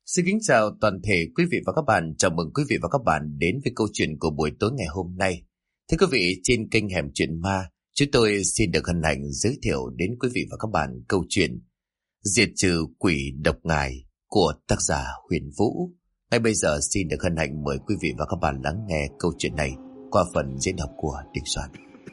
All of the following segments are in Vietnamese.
Xin kính chào toàn thể quý vị và các bạn. Chào mừng quý vị và các bạn đến với câu chuyện của buổi tối ngày hôm nay. Thưa quý vị, trên kênh Hẻm Chuyện Ma, chúng tôi xin được hân hạnh giới thiệu đến quý vị và các bạn câu chuyện Diệt trừ quỷ độc ngài của tác giả Huyền Vũ. Ngay bây giờ xin được hân hạnh mời quý vị và các bạn lắng nghe câu chuyện này qua phần diễn đọc của Đình Soạn.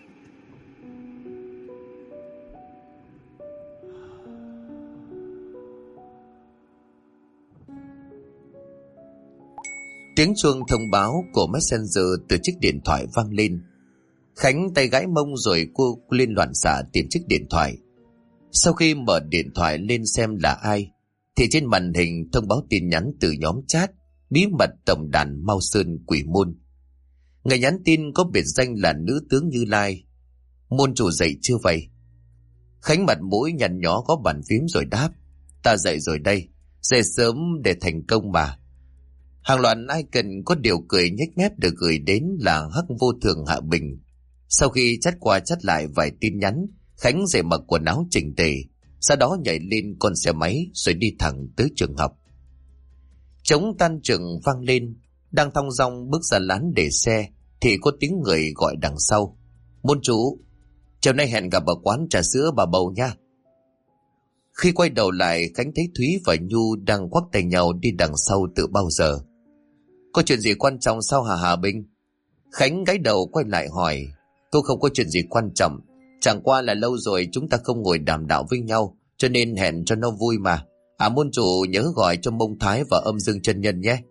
Tiếng chuông thông báo của Messenger từ chiếc điện thoại vang lên. Khánh tay gãi mông rồi cô lên loạn xạ tìm chiếc điện thoại. Sau khi mở điện thoại lên xem là ai, thì trên màn hình thông báo tin nhắn từ nhóm chat bí mật tổng đàn Mao Sơn Quỷ Môn. Người nhắn tin có biệt danh là nữ tướng Như Lai. Môn chủ dậy chưa vậy? Khánh mặt mũi nhăn nhó có bàn phím rồi đáp: Ta dậy rồi đây, dậy sớm để thành công mà. Hàng loạt icon có điều cười nhếch mép được gửi đến là Hắc Vô Thường Hạ Bình. Sau khi chắt qua chắt lại vài tin nhắn, Khánh dậy mặc quần áo chỉnh tề, sau đó nhảy lên con xe máy rồi đi thẳng tới trường học. Trống tan trường vang lên, đang thong dong bước ra lán để xe thì có tiếng người gọi đằng sau: Môn chủ, chiều nay hẹn gặp ở quán trà sữa bà Bầu nha. Khi quay đầu lại, Khánh thấy Thúy và Nhu đang quắc tay nhau đi đằng sau từ bao giờ. Có chuyện gì quan trọng sao hả Hà Bình? Khánh gãi đầu quay lại hỏi. Tôi không có chuyện gì quan trọng, chẳng qua là lâu rồi chúng ta không ngồi đàm đạo với nhau, cho nên hẹn cho nó vui mà. Môn chủ nhớ gọi cho Mông Thái và Âm Dương chân nhân nhé.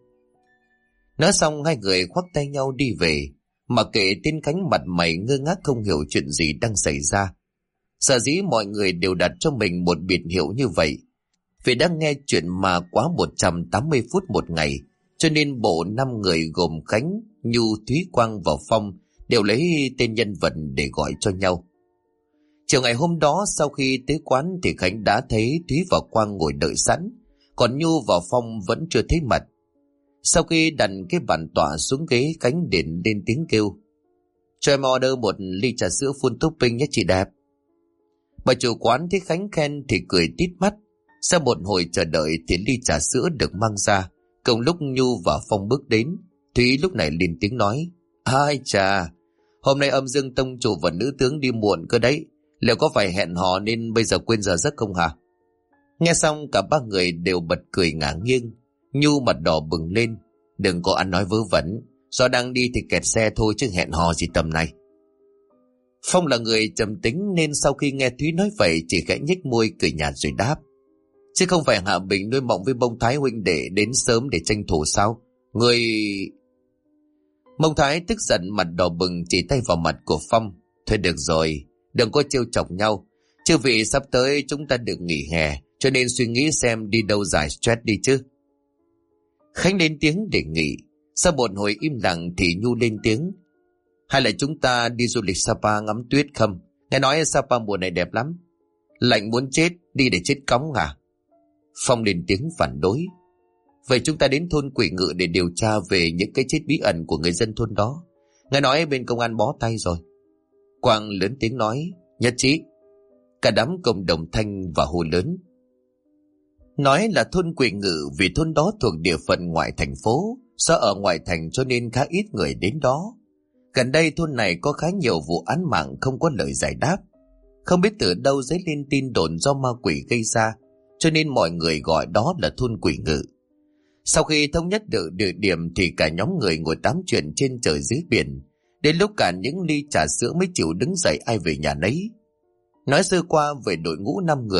Nói xong hai người khoác tay nhau đi về, mà kệ tên Khánh mặt mày ngơ ngác không hiểu chuyện gì đang xảy ra. Sở dĩ mọi người đều đặt cho mình một biệt hiệu như vậy vì đã nghe chuyện mà quá 180 phút một ngày, cho nên bộ 5 người gồm Khánh, Nhu, Thúy, Quang và Phong đều lấy tên nhân vật để gọi cho nhau. Chiều ngày hôm đó sau khi tới quán thì Khánh đã thấy Thúy và Quang ngồi đợi sẵn, còn Nhu và Phong vẫn chưa thấy mặt. Sau khi đặt cái bàn tọa xuống ghế, Khánh điện lên tiếng kêu: Cho em order một ly trà sữa full topping nhé chị đẹp. Bà chủ quán thấy Khánh khen thì cười tít mắt. Sau một hồi chờ đợi thì ly trà sữa được mang ra. Cùng lúc Nhu và Phong bước đến, Thúy lúc này lên tiếng nói: Ai chà, hôm nay Âm Dương tông chủ và nữ tướng đi muộn cơ đấy, liệu có phải hẹn hò nên bây giờ quên giờ giấc không hả? Nghe xong cả ba người đều bật cười ngả nghiêng. Nhu mặt đỏ bừng lên: Đừng có ăn nói vớ vẩn, do đang đi thì kẹt xe thôi chứ hẹn hò gì tầm này. Phong là người trầm tính nên sau khi nghe Thúy nói vậy chỉ khẽ nhếch môi cười nhạt rồi đáp: Chứ không phải Hạ Bình nuôi mộng với Mông Thái huynh để đến sớm để tranh thủ sao? Người... Mông Thái tức giận mặt đỏ bừng chỉ tay vào mặt của Phong. Thôi được rồi, đừng có trêu chọc nhau. Chứ vì sắp tới chúng ta được nghỉ hè, cho nên suy nghĩ xem đi đâu giải stress đi chứ. Khánh lên tiếng đề nghị. Sau một hồi im lặng thì Nhu lên tiếng: Hay là chúng ta đi du lịch Sapa ngắm tuyết không? Nghe nói Sapa mùa này đẹp lắm. Lạnh muốn chết, đi để chết cóng à? Phong lên tiếng phản đối: Vậy chúng ta đến thôn Quỷ Ngự để điều tra về những cái chết bí ẩn của người dân thôn đó. Nghe nói bên công an bó tay rồi. Quang lớn tiếng nói: Nhất trí. Cả đám cộng đồng thanh và hô lớn. Nói là thôn Quỷ Ngự vì thôn đó thuộc địa phận ngoại thành phố, do ở ngoại thành cho nên khá ít người đến đó. Gần đây thôn này có khá nhiều vụ án mạng không có lời giải đáp. Không biết từ đâu dấy lên tin đồn do ma quỷ gây ra, cho nên mọi người gọi đó là thôn Quỷ Ngự. Sau khi thống nhất được địa điểm thì cả nhóm người ngồi tám chuyện trên trời dưới biển. Đến lúc cả những ly trà sữa mới chịu đứng dậy ai về nhà nấy. Nói sơ qua về đội ngũ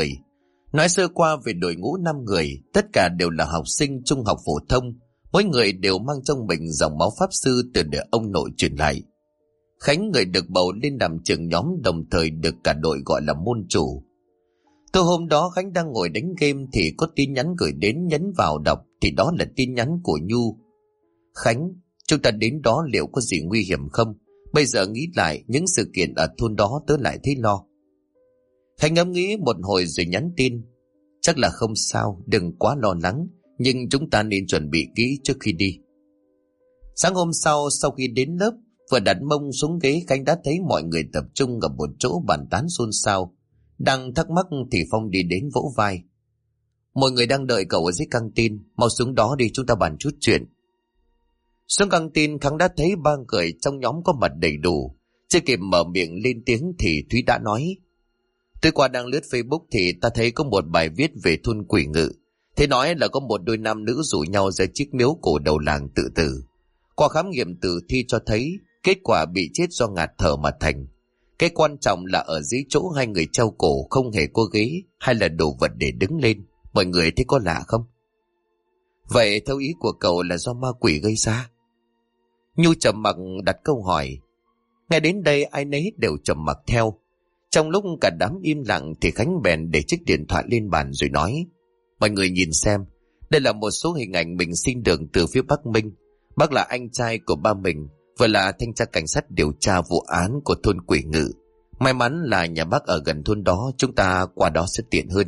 5 người, tất cả đều là học sinh trung học phổ thông. Mỗi người đều mang trong mình dòng máu pháp sư từ đời ông nội truyền lại. Khánh, người được bầu lên làm trưởng nhóm, đồng thời được cả đội gọi là môn chủ. Từ hôm đó Khánh đang ngồi đánh game thì có tin nhắn gửi đến, nhấn vào đọc thì đó là tin nhắn của Nhu. Khánh, chúng ta đến đó liệu có gì nguy hiểm không? Bây giờ nghĩ lại những sự kiện ở thôn đó tớ lại thấy lo. Khánh ngẫm nghĩ một hồi rồi nhắn tin: Chắc là không sao, đừng quá lo lắng, nhưng chúng ta nên chuẩn bị kỹ trước khi đi. Sáng hôm sau khi đến lớp, vừa đặt mông xuống ghế, Khánh đã thấy mọi người tập trung ở một chỗ bàn tán xôn xao. Đang thắc mắc thì Phong đi đến vỗ vai: Mọi người đang đợi cậu ở dưới căng tin, mau xuống đó đi, chúng ta bàn chút chuyện. Xuống căng tin, Khang đã thấy ba người trong nhóm có mặt đầy đủ. Chưa kịp mở miệng lên tiếng thì Thúy đã nói: Tôi qua đang lướt Facebook thì ta thấy có một bài viết về thôn Quỷ Ngự. Thế nói là có một đôi nam nữ rủ nhau ra chiếc miếu cổ đầu làng tự tử. Qua khám nghiệm tử thi cho thấy kết quả bị chết do ngạt thở mà thành. Cái quan trọng là ở dưới chỗ hai người treo cổ không hề có ghế hay là đồ vật để đứng lên. Mọi người thấy có lạ không? Vậy theo ý của cậu là do ma quỷ gây ra? Nhu trầm mặc đặt câu hỏi. Ngay đến đây ai nấy đều trầm mặc theo. Trong lúc cả đám im lặng thì Khánh bèn để chiếc điện thoại lên bàn rồi nói: Mọi người nhìn xem, đây là một số hình ảnh mình xin được từ phía bác Minh. Bác là anh trai của ba mình, vừa là thanh tra cảnh sát điều tra vụ án của thôn Quỷ Ngự. May mắn là nhà bác ở gần thôn đó, chúng ta qua đó sẽ tiện hơn.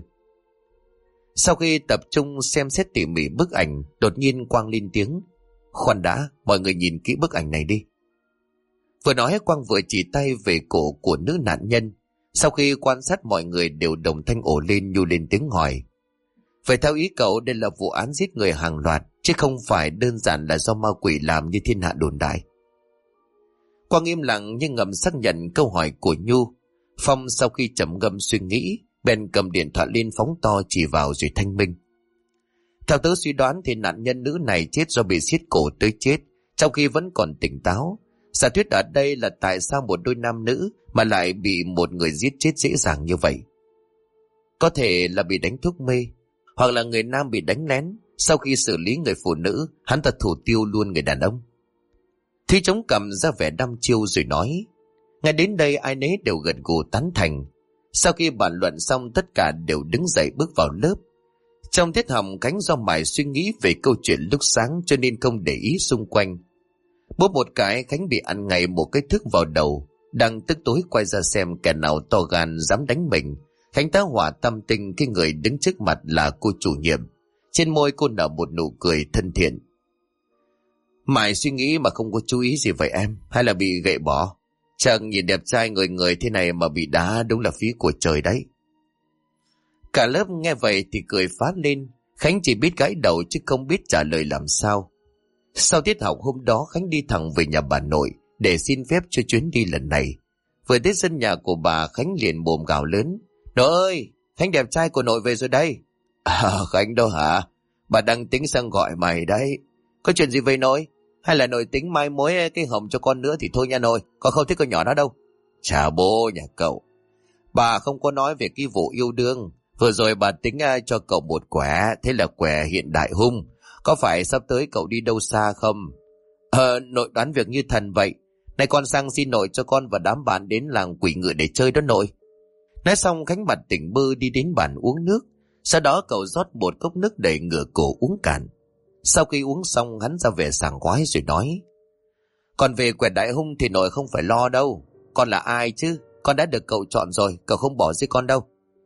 Sau khi tập trung xem xét tỉ mỉ bức ảnh, đột nhiên Quang lên tiếng: Khoan đã, mọi người nhìn kỹ bức ảnh này đi. Vừa nói Quang vừa chỉ tay về cổ của nữ nạn nhân. Sau khi quan sát mọi người đều đồng thanh ồ lên. Nhu lên tiếng hỏi: Vậy theo ý cậu đây là vụ án giết người hàng loạt, chứ không phải đơn giản là do ma quỷ làm như thiên hạ đồn đại? Quang im lặng nhưng ngầm xác nhận câu hỏi của Nhu. Phong sau khi trầm ngâm suy nghĩ, bèn cầm điện thoại lên phóng to chỉ vào rồi thanh minh: Theo tớ suy đoán thì nạn nhân nữ này chết do bị siết cổ tới chết, trong khi vẫn còn tỉnh táo. Giả thuyết ở đây là tại sao một đôi nam nữ mà lại bị một người giết chết dễ dàng như vậy? Có thể là bị đánh thuốc mê, hoặc là người nam bị đánh lén. Sau khi xử lý người phụ nữ, hắn ta thủ tiêu luôn người đàn ông. Thúy chống cằm ra vẻ đăm chiêu rồi nói: Ngay đến đây ai nấy đều gật gù tán thành. Sau khi bàn luận xong, tất cả đều đứng dậy bước vào lớp. Trong tiết học, Khánh do mải suy nghĩ về câu chuyện lúc sáng cho nên không để ý xung quanh. Bốp một cái, Khánh bị ăn ngay một cái thước vào đầu. Đang tức tối quay ra xem kẻ nào to gan dám đánh mình, Khánh tá hỏa tâm tình khi người đứng trước mặt là cô chủ nhiệm. Trên môi cô nở một nụ cười thân thiện. Mải suy nghĩ mà không có chú ý gì vậy em, hay là bị gậy bỏ? Chẳng nhìn đẹp trai người người thế này mà bị đá đúng là phí của trời đấy. Cả lớp nghe vậy thì cười phá lên. Khánh chỉ biết gãi đầu chứ không biết trả lời làm sao. Sau tiết học hôm đó, Khánh đi thẳng về nhà bà nội để xin phép cho chuyến đi lần này. Vừa đến sân nhà của bà, Khánh liền mồm gào lớn: Nội ơi, Khánh đẹp trai của nội về rồi đây. Khánh đâu hả? Bà đang tính sang gọi mày đấy. Có chuyện gì vậy nội? Hay là nội tính mai mối cái hồng cho con nữa thì thôi nha nội, con không thích con nhỏ đó đâu. Chà bố nhà cậu, bà không có nói về cái vụ yêu đương. Vừa rồi bà tính cho cậu một quẻ, thế là quẻ hiện đại hung. Có phải sắp tới cậu đi đâu xa không? Nội đoán việc như thần vậy. Này con sang xin nội cho con và đám bạn đến làng Quỷ Ngự để chơi đó nội. Nói xong Khánh mặt tỉnh bơ đi đến bàn uống nước. Sau đó cậu rót một cốc nước đầy ngửa cổ uống cạn. Sau khi uống xong, hắn ra vẻ sảng khoái rồi nói: Còn về quẻ đại hung thì nội không phải lo đâu. Con là ai chứ? Con đã được cậu chọn rồi, cậu không bỏ rơi con đâu.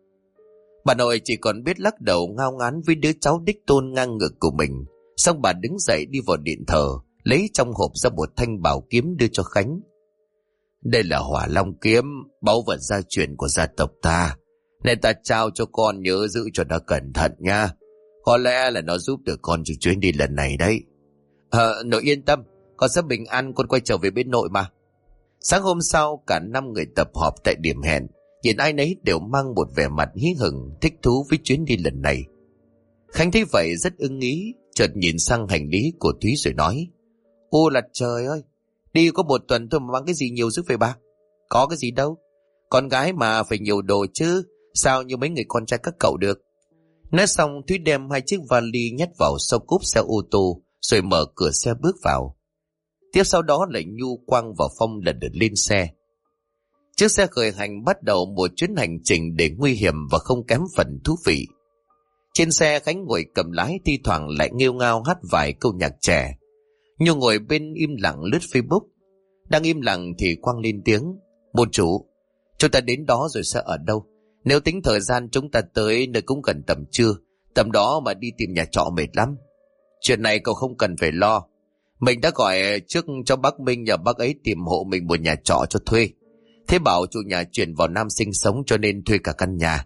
Bà nội chỉ còn biết lắc đầu ngao ngán với đứa cháu đích tôn ngang ngược của mình. Xong bà đứng dậy đi vào điện thờ, lấy trong hộp ra một thanh bảo kiếm đưa cho Khánh. Đây là Hỏa Long kiếm, báu vật gia truyền của gia tộc ta, nên ta trao cho con, nhớ giữ cho nó cẩn thận nha. Có lẽ là nó giúp được con trong chuyến đi lần này đấy. Nội yên tâm, con sẽ bình an con quay trở về bên nội mà. Sáng hôm sau, cả 5 người tập họp tại điểm hẹn. Nhìn ai nấy đều mang một vẻ mặt hí hửng, thích thú với chuyến đi lần này. Khánh thấy vậy rất ưng ý, chợt nhìn sang hành lý của Thúy rồi nói: Ô là trời ơi, đi có 1 tuần thôi mà mang cái gì nhiều dữ vậy bà? Có cái gì đâu, con gái mà phải nhiều đồ chứ, sao như mấy người con trai các cậu được. Nói xong Thúy đem 2 chiếc vali nhét vào sau cốp xe ô tô rồi mở cửa xe bước vào. Tiếp sau đó là Nhu, Quang và Phong lần lượt lên xe. Chiếc xe khởi hành bắt đầu một chuyến hành trình để nguy hiểm và không kém phần thú vị. Trên xe Khánh ngồi cầm lái, thi thoảng lại nghêu ngao hát vài câu nhạc trẻ. Nhu ngồi bên im lặng lướt Facebook. Đang im lặng thì Quang lên tiếng: Môn chủ, chúng ta đến đó rồi sẽ ở đâu? Nếu tính thời gian chúng ta tới nơi cũng gần tầm trưa, tầm đó mà đi tìm nhà trọ mệt lắm. Chuyện này cậu không cần phải lo. Mình đã gọi trước cho bác Minh nhờ bác ấy tìm hộ mình một nhà trọ cho thuê. Thế bảo chủ nhà chuyển vào Nam sinh sống cho nên thuê cả căn nhà.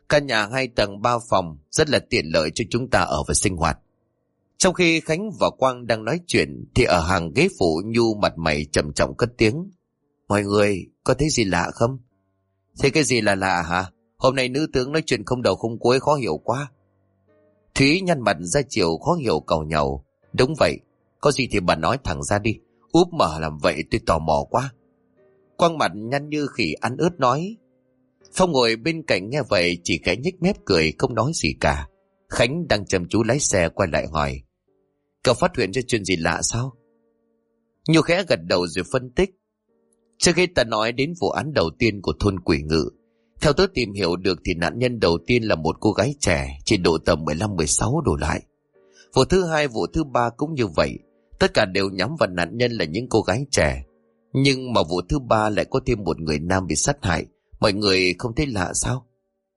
Căn nhà 2 tầng 3 phòng rất là tiện lợi cho chúng ta ở và sinh hoạt. Trong khi Khánh và Quang đang nói chuyện thì ở hàng ghế phụ Nhu mặt mày trầm trọng cất tiếng. Mọi người có thấy gì lạ không? Thế cái gì là lạ hả? Hôm nay nữ tướng nói chuyện không đầu không cuối khó hiểu quá. Thúy nhăn mặt ra chiều khó hiểu càu nhàu. Đúng vậy, có gì thì bà nói thẳng ra đi. Úp mở làm vậy tôi tò mò quá. Quang mặt nhăn như khỉ ăn ớt nói. Phong ngồi bên cạnh nghe vậy chỉ khẽ nhếch mép cười không nói gì cả. Khánh đang chăm chú lái xe quay lại hỏi. Cậu phát hiện ra chuyện gì lạ sao? Nhu khẽ gật đầu rồi phân tích. Trước khi ta nói đến vụ án đầu tiên của thôn Quỷ Ngự, theo tớ tìm hiểu được thì nạn nhân đầu tiên là một cô gái trẻ chỉ độ tầm 15-16 đổ lại. Vụ thứ hai, vụ thứ ba cũng như vậy. Tất cả đều nhắm vào nạn nhân là những cô gái trẻ. Nhưng mà vụ thứ ba lại có thêm một người nam bị sát hại. Mọi người không thấy lạ sao?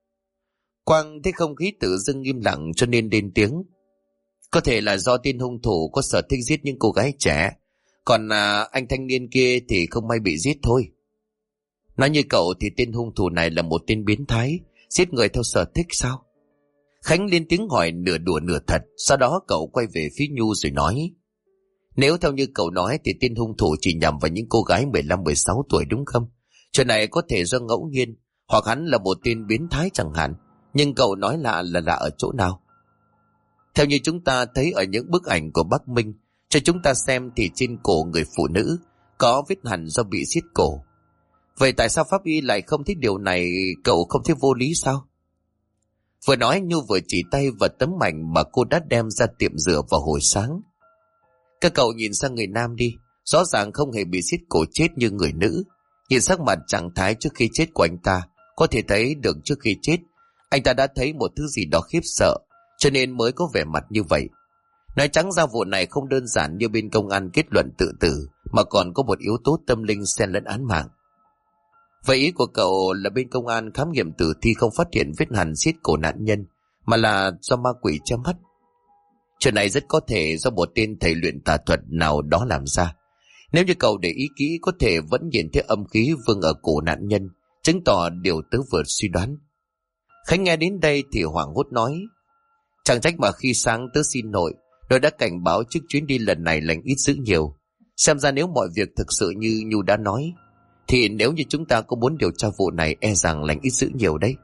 Quang thấy không khí tự dưng im lặng cho nên lên tiếng. Có thể là do tên hung thủ có sở thích giết những cô gái trẻ. Còn anh thanh niên kia thì không may bị giết thôi. Nói như cậu thì tên hung thủ này là một tên biến thái, giết người theo sở thích sao? Khánh lên tiếng hỏi nửa đùa nửa thật. Sau đó cậu quay về phía Nhu rồi nói. Nếu theo như cậu nói thì tên hung thủ chỉ nhằm vào những cô gái 15-16 tuổi đúng không? Chuyện này có thể do ngẫu nhiên, hoặc hắn là một tên biến thái chẳng hạn. Nhưng cậu nói lạ là lạ ở chỗ nào? Theo như chúng ta thấy ở những bức ảnh của Bắc Minh cho chúng ta xem thì trên cổ người phụ nữ có vết hằn do bị giết cổ. Vậy tại sao pháp y lại không thấy điều này? Cậu không thấy vô lý sao? Vừa nói Nhu vừa chỉ tay vào tấm ảnh mà cô đã đem ra tiệm rửa vào hồi sáng. Các cậu nhìn sang người nam đi, rõ ràng không hề bị giết cổ chết như người nữ. Nhìn sắc mặt trạng thái trước khi chết của anh ta, có thể thấy được trước khi chết anh ta đã thấy một thứ gì đó khiếp sợ, cho nên mới có vẻ mặt như vậy. Nói trắng ra vụ này không đơn giản như bên công an kết luận tự tử, mà còn có một yếu tố tâm linh xen lẫn án mạng. Vậy ý của cậu là bên công an khám nghiệm tử thi không phát hiện vết hằn xiết cổ nạn nhân, mà là do ma quỷ che mắt? Chuyện này rất có thể do một tên thầy luyện tà thuật nào đó làm ra. Nếu như cậu để ý kỹ có thể vẫn nhìn thấy âm khí vương ở cổ nạn nhân, chứng tỏ điều tớ vừa suy đoán. Khánh nghe đến đây thì hoảng hốt nói. Chẳng trách mà khi sáng tớ xin nội đã cảnh báo trước chuyến đi lần này lành ít dữ nhiều. Xem ra nếu mọi việc thực sự như Nhu đã nói, thì nếu như chúng ta có muốn điều tra vụ này e rằng lành ít dữ nhiều đấy.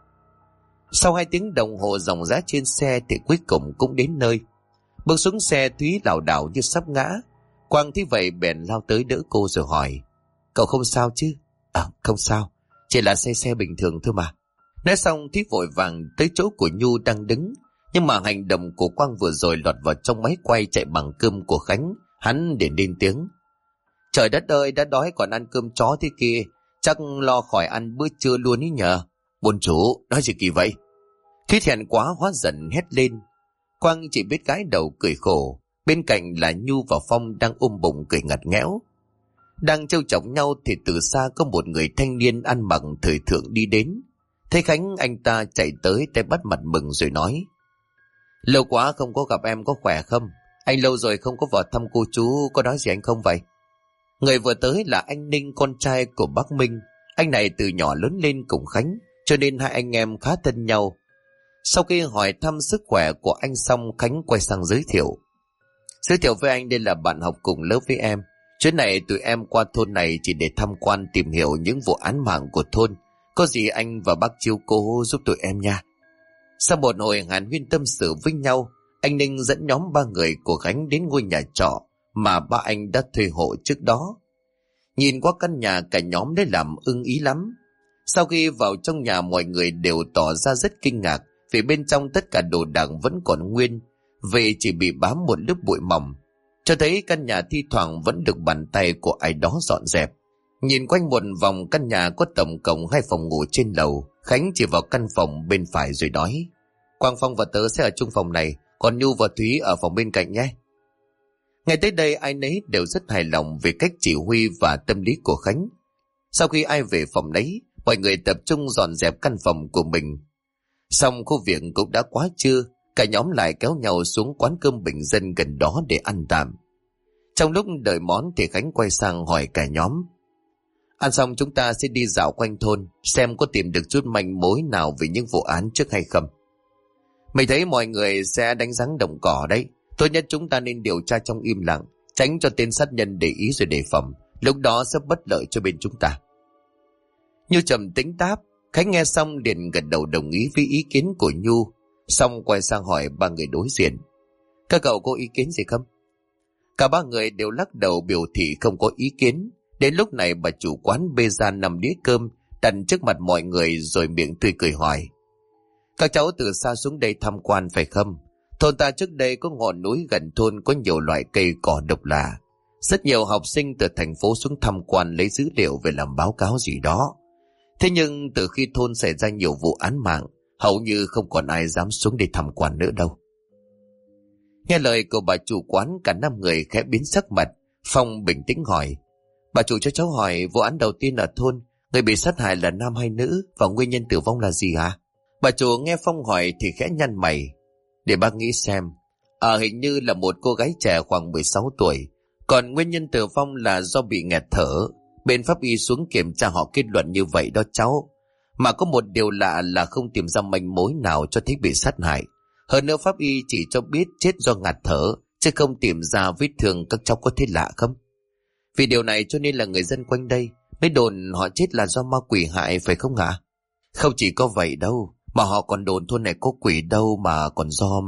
Sau 2 tiếng đồng hồ dòng dã trên xe thì cuối cùng cũng đến nơi. Bước xuống xe Thúy lảo đảo như sắp ngã. Quang thấy vậy bèn lao tới đỡ cô rồi hỏi. Cậu không sao chứ? Không sao, chỉ là xe bình thường thôi mà. Nói xong Thúy vội vàng tới chỗ của Nhu đang đứng. Nhưng mà hành động của Quang vừa rồi lọt vào trong máy quay chạy bằng cơm của Khánh. Hắn để lên tiếng. Trời đất ơi, đã đói còn ăn cơm chó thế kia, chắc lo khỏi ăn bữa trưa luôn ý nhờ. Buồn chủ, nói gì kỳ vậy? Thúy thẹn quá hóa giận hét lên. Quang chỉ biết gãi đầu cười khổ. Bên cạnh là Nhu và Phong đang ôm bụng cười ngặt nghẽo. Đang trêu chọc nhau thì từ xa có một người thanh niên ăn mặc thời thượng đi đến. Thấy Khánh anh ta chạy tới tay bắt mặt mừng rồi nói. Lâu quá không có gặp em, có khỏe không? Anh lâu rồi không có vào thăm cô chú, có nói gì anh không vậy? Người vừa tới là anh Ninh, con trai của bác Minh. Anh này từ nhỏ lớn lên cùng Khánh, cho nên hai anh em khá thân nhau. Sau khi hỏi thăm sức khỏe của anh xong, Khánh quay sang giới thiệu. Giới thiệu với anh đây là bạn học cùng lớp với em. Chuyến này tụi em qua thôn này chỉ để tham quan tìm hiểu những vụ án mạng của thôn. Có gì anh và bác chiếu cố giúp tụi em nha. Sau một hồi hàn huyên tâm sự với nhau, anh Ninh dẫn nhóm 3 người của Khánh đến ngôi nhà trọ mà ba anh đã thuê hộ trước đó. Nhìn qua căn nhà cả nhóm đã làm ưng ý lắm. Sau khi vào trong nhà mọi người đều tỏ ra rất kinh ngạc vì bên trong tất cả đồ đạc vẫn còn nguyên, vì chỉ bị bám một lớp bụi mỏng, cho thấy căn nhà thi thoảng vẫn được bàn tay của ai đó dọn dẹp. Nhìn quanh một vòng căn nhà có tổng cộng 2 phòng ngủ trên lầu, Khánh chỉ vào căn phòng bên phải rồi nói. Quang, Phong và tớ sẽ ở chung phòng này, còn Nhu và Thúy ở phòng bên cạnh nhé. Ngay tới đây ai nấy đều rất hài lòng về cách chỉ huy và tâm lý của Khánh. Sau khi ai về phòng nấy, mọi người tập trung dọn dẹp căn phòng của mình. Xong khu việc cũng đã quá trưa, cả nhóm lại kéo nhau xuống quán cơm bình dân gần đó để ăn tạm. Trong lúc đợi món thì Khánh quay sang hỏi cả nhóm. Ăn xong chúng ta sẽ đi dạo quanh thôn, xem có tìm được chút manh mối nào về những vụ án trước hay không. Mày thấy mọi người sẽ đánh rắn động cỏ đấy. Tốt nhất chúng ta nên điều tra trong im lặng, tránh cho tên sát nhân để ý rồi đề phòng. Lúc đó sẽ bất lợi cho bên chúng ta. Nhu trầm tĩnh đáp. Khánh nghe xong liền gật đầu đồng ý với ý kiến của Nhu, xong quay sang hỏi ba người đối diện: các cậu có ý kiến gì không? Cả ba người đều lắc đầu biểu thị không có ý kiến. Đến lúc này bà chủ quán bê ra 5 đĩa cơm đặt trước mặt mọi người rồi miệng tươi cười hỏi: các cháu từ xa xuống đây tham quan phải không? Thôn ta trước đây có ngọn núi gần thôn có nhiều loại cây cỏ độc lạ. Rất nhiều học sinh từ thành phố xuống tham quan lấy dữ liệu về làm báo cáo gì đó. Thế nhưng từ khi thôn xảy ra nhiều vụ án mạng, hầu như không còn ai dám xuống để tham quan nữa đâu. Nghe lời của bà chủ quán, cả 5 người khẽ biến sắc mặt. Phong bình tĩnh hỏi: bà chủ cho cháu hỏi, vụ án đầu tiên ở thôn, người bị sát hại là nam hay nữ, và nguyên nhân tử vong là gì hả? Bà chủ nghe Phong hỏi thì khẽ nhăn mày. Để bác nghĩ xem. Hình như là một cô gái trẻ khoảng 16 tuổi. Còn nguyên nhân tử vong là do bị nghẹt thở. Bên pháp y xuống kiểm tra họ kết luận như vậy đó cháu. Mà có một điều lạ là không tìm ra manh mối nào cho thấy bị sát hại. Hơn nữa pháp y chỉ cho biết chết do ngạt thở, chứ không tìm ra vết thương. Các cháu có thấy lạ không? Vì điều này cho nên là người dân quanh đây mới đồn họ chết là do ma quỷ hại, phải không ạ? Không chỉ có vậy đâu, mà họ còn đồn thôn này có quỷ đâu mà còn do...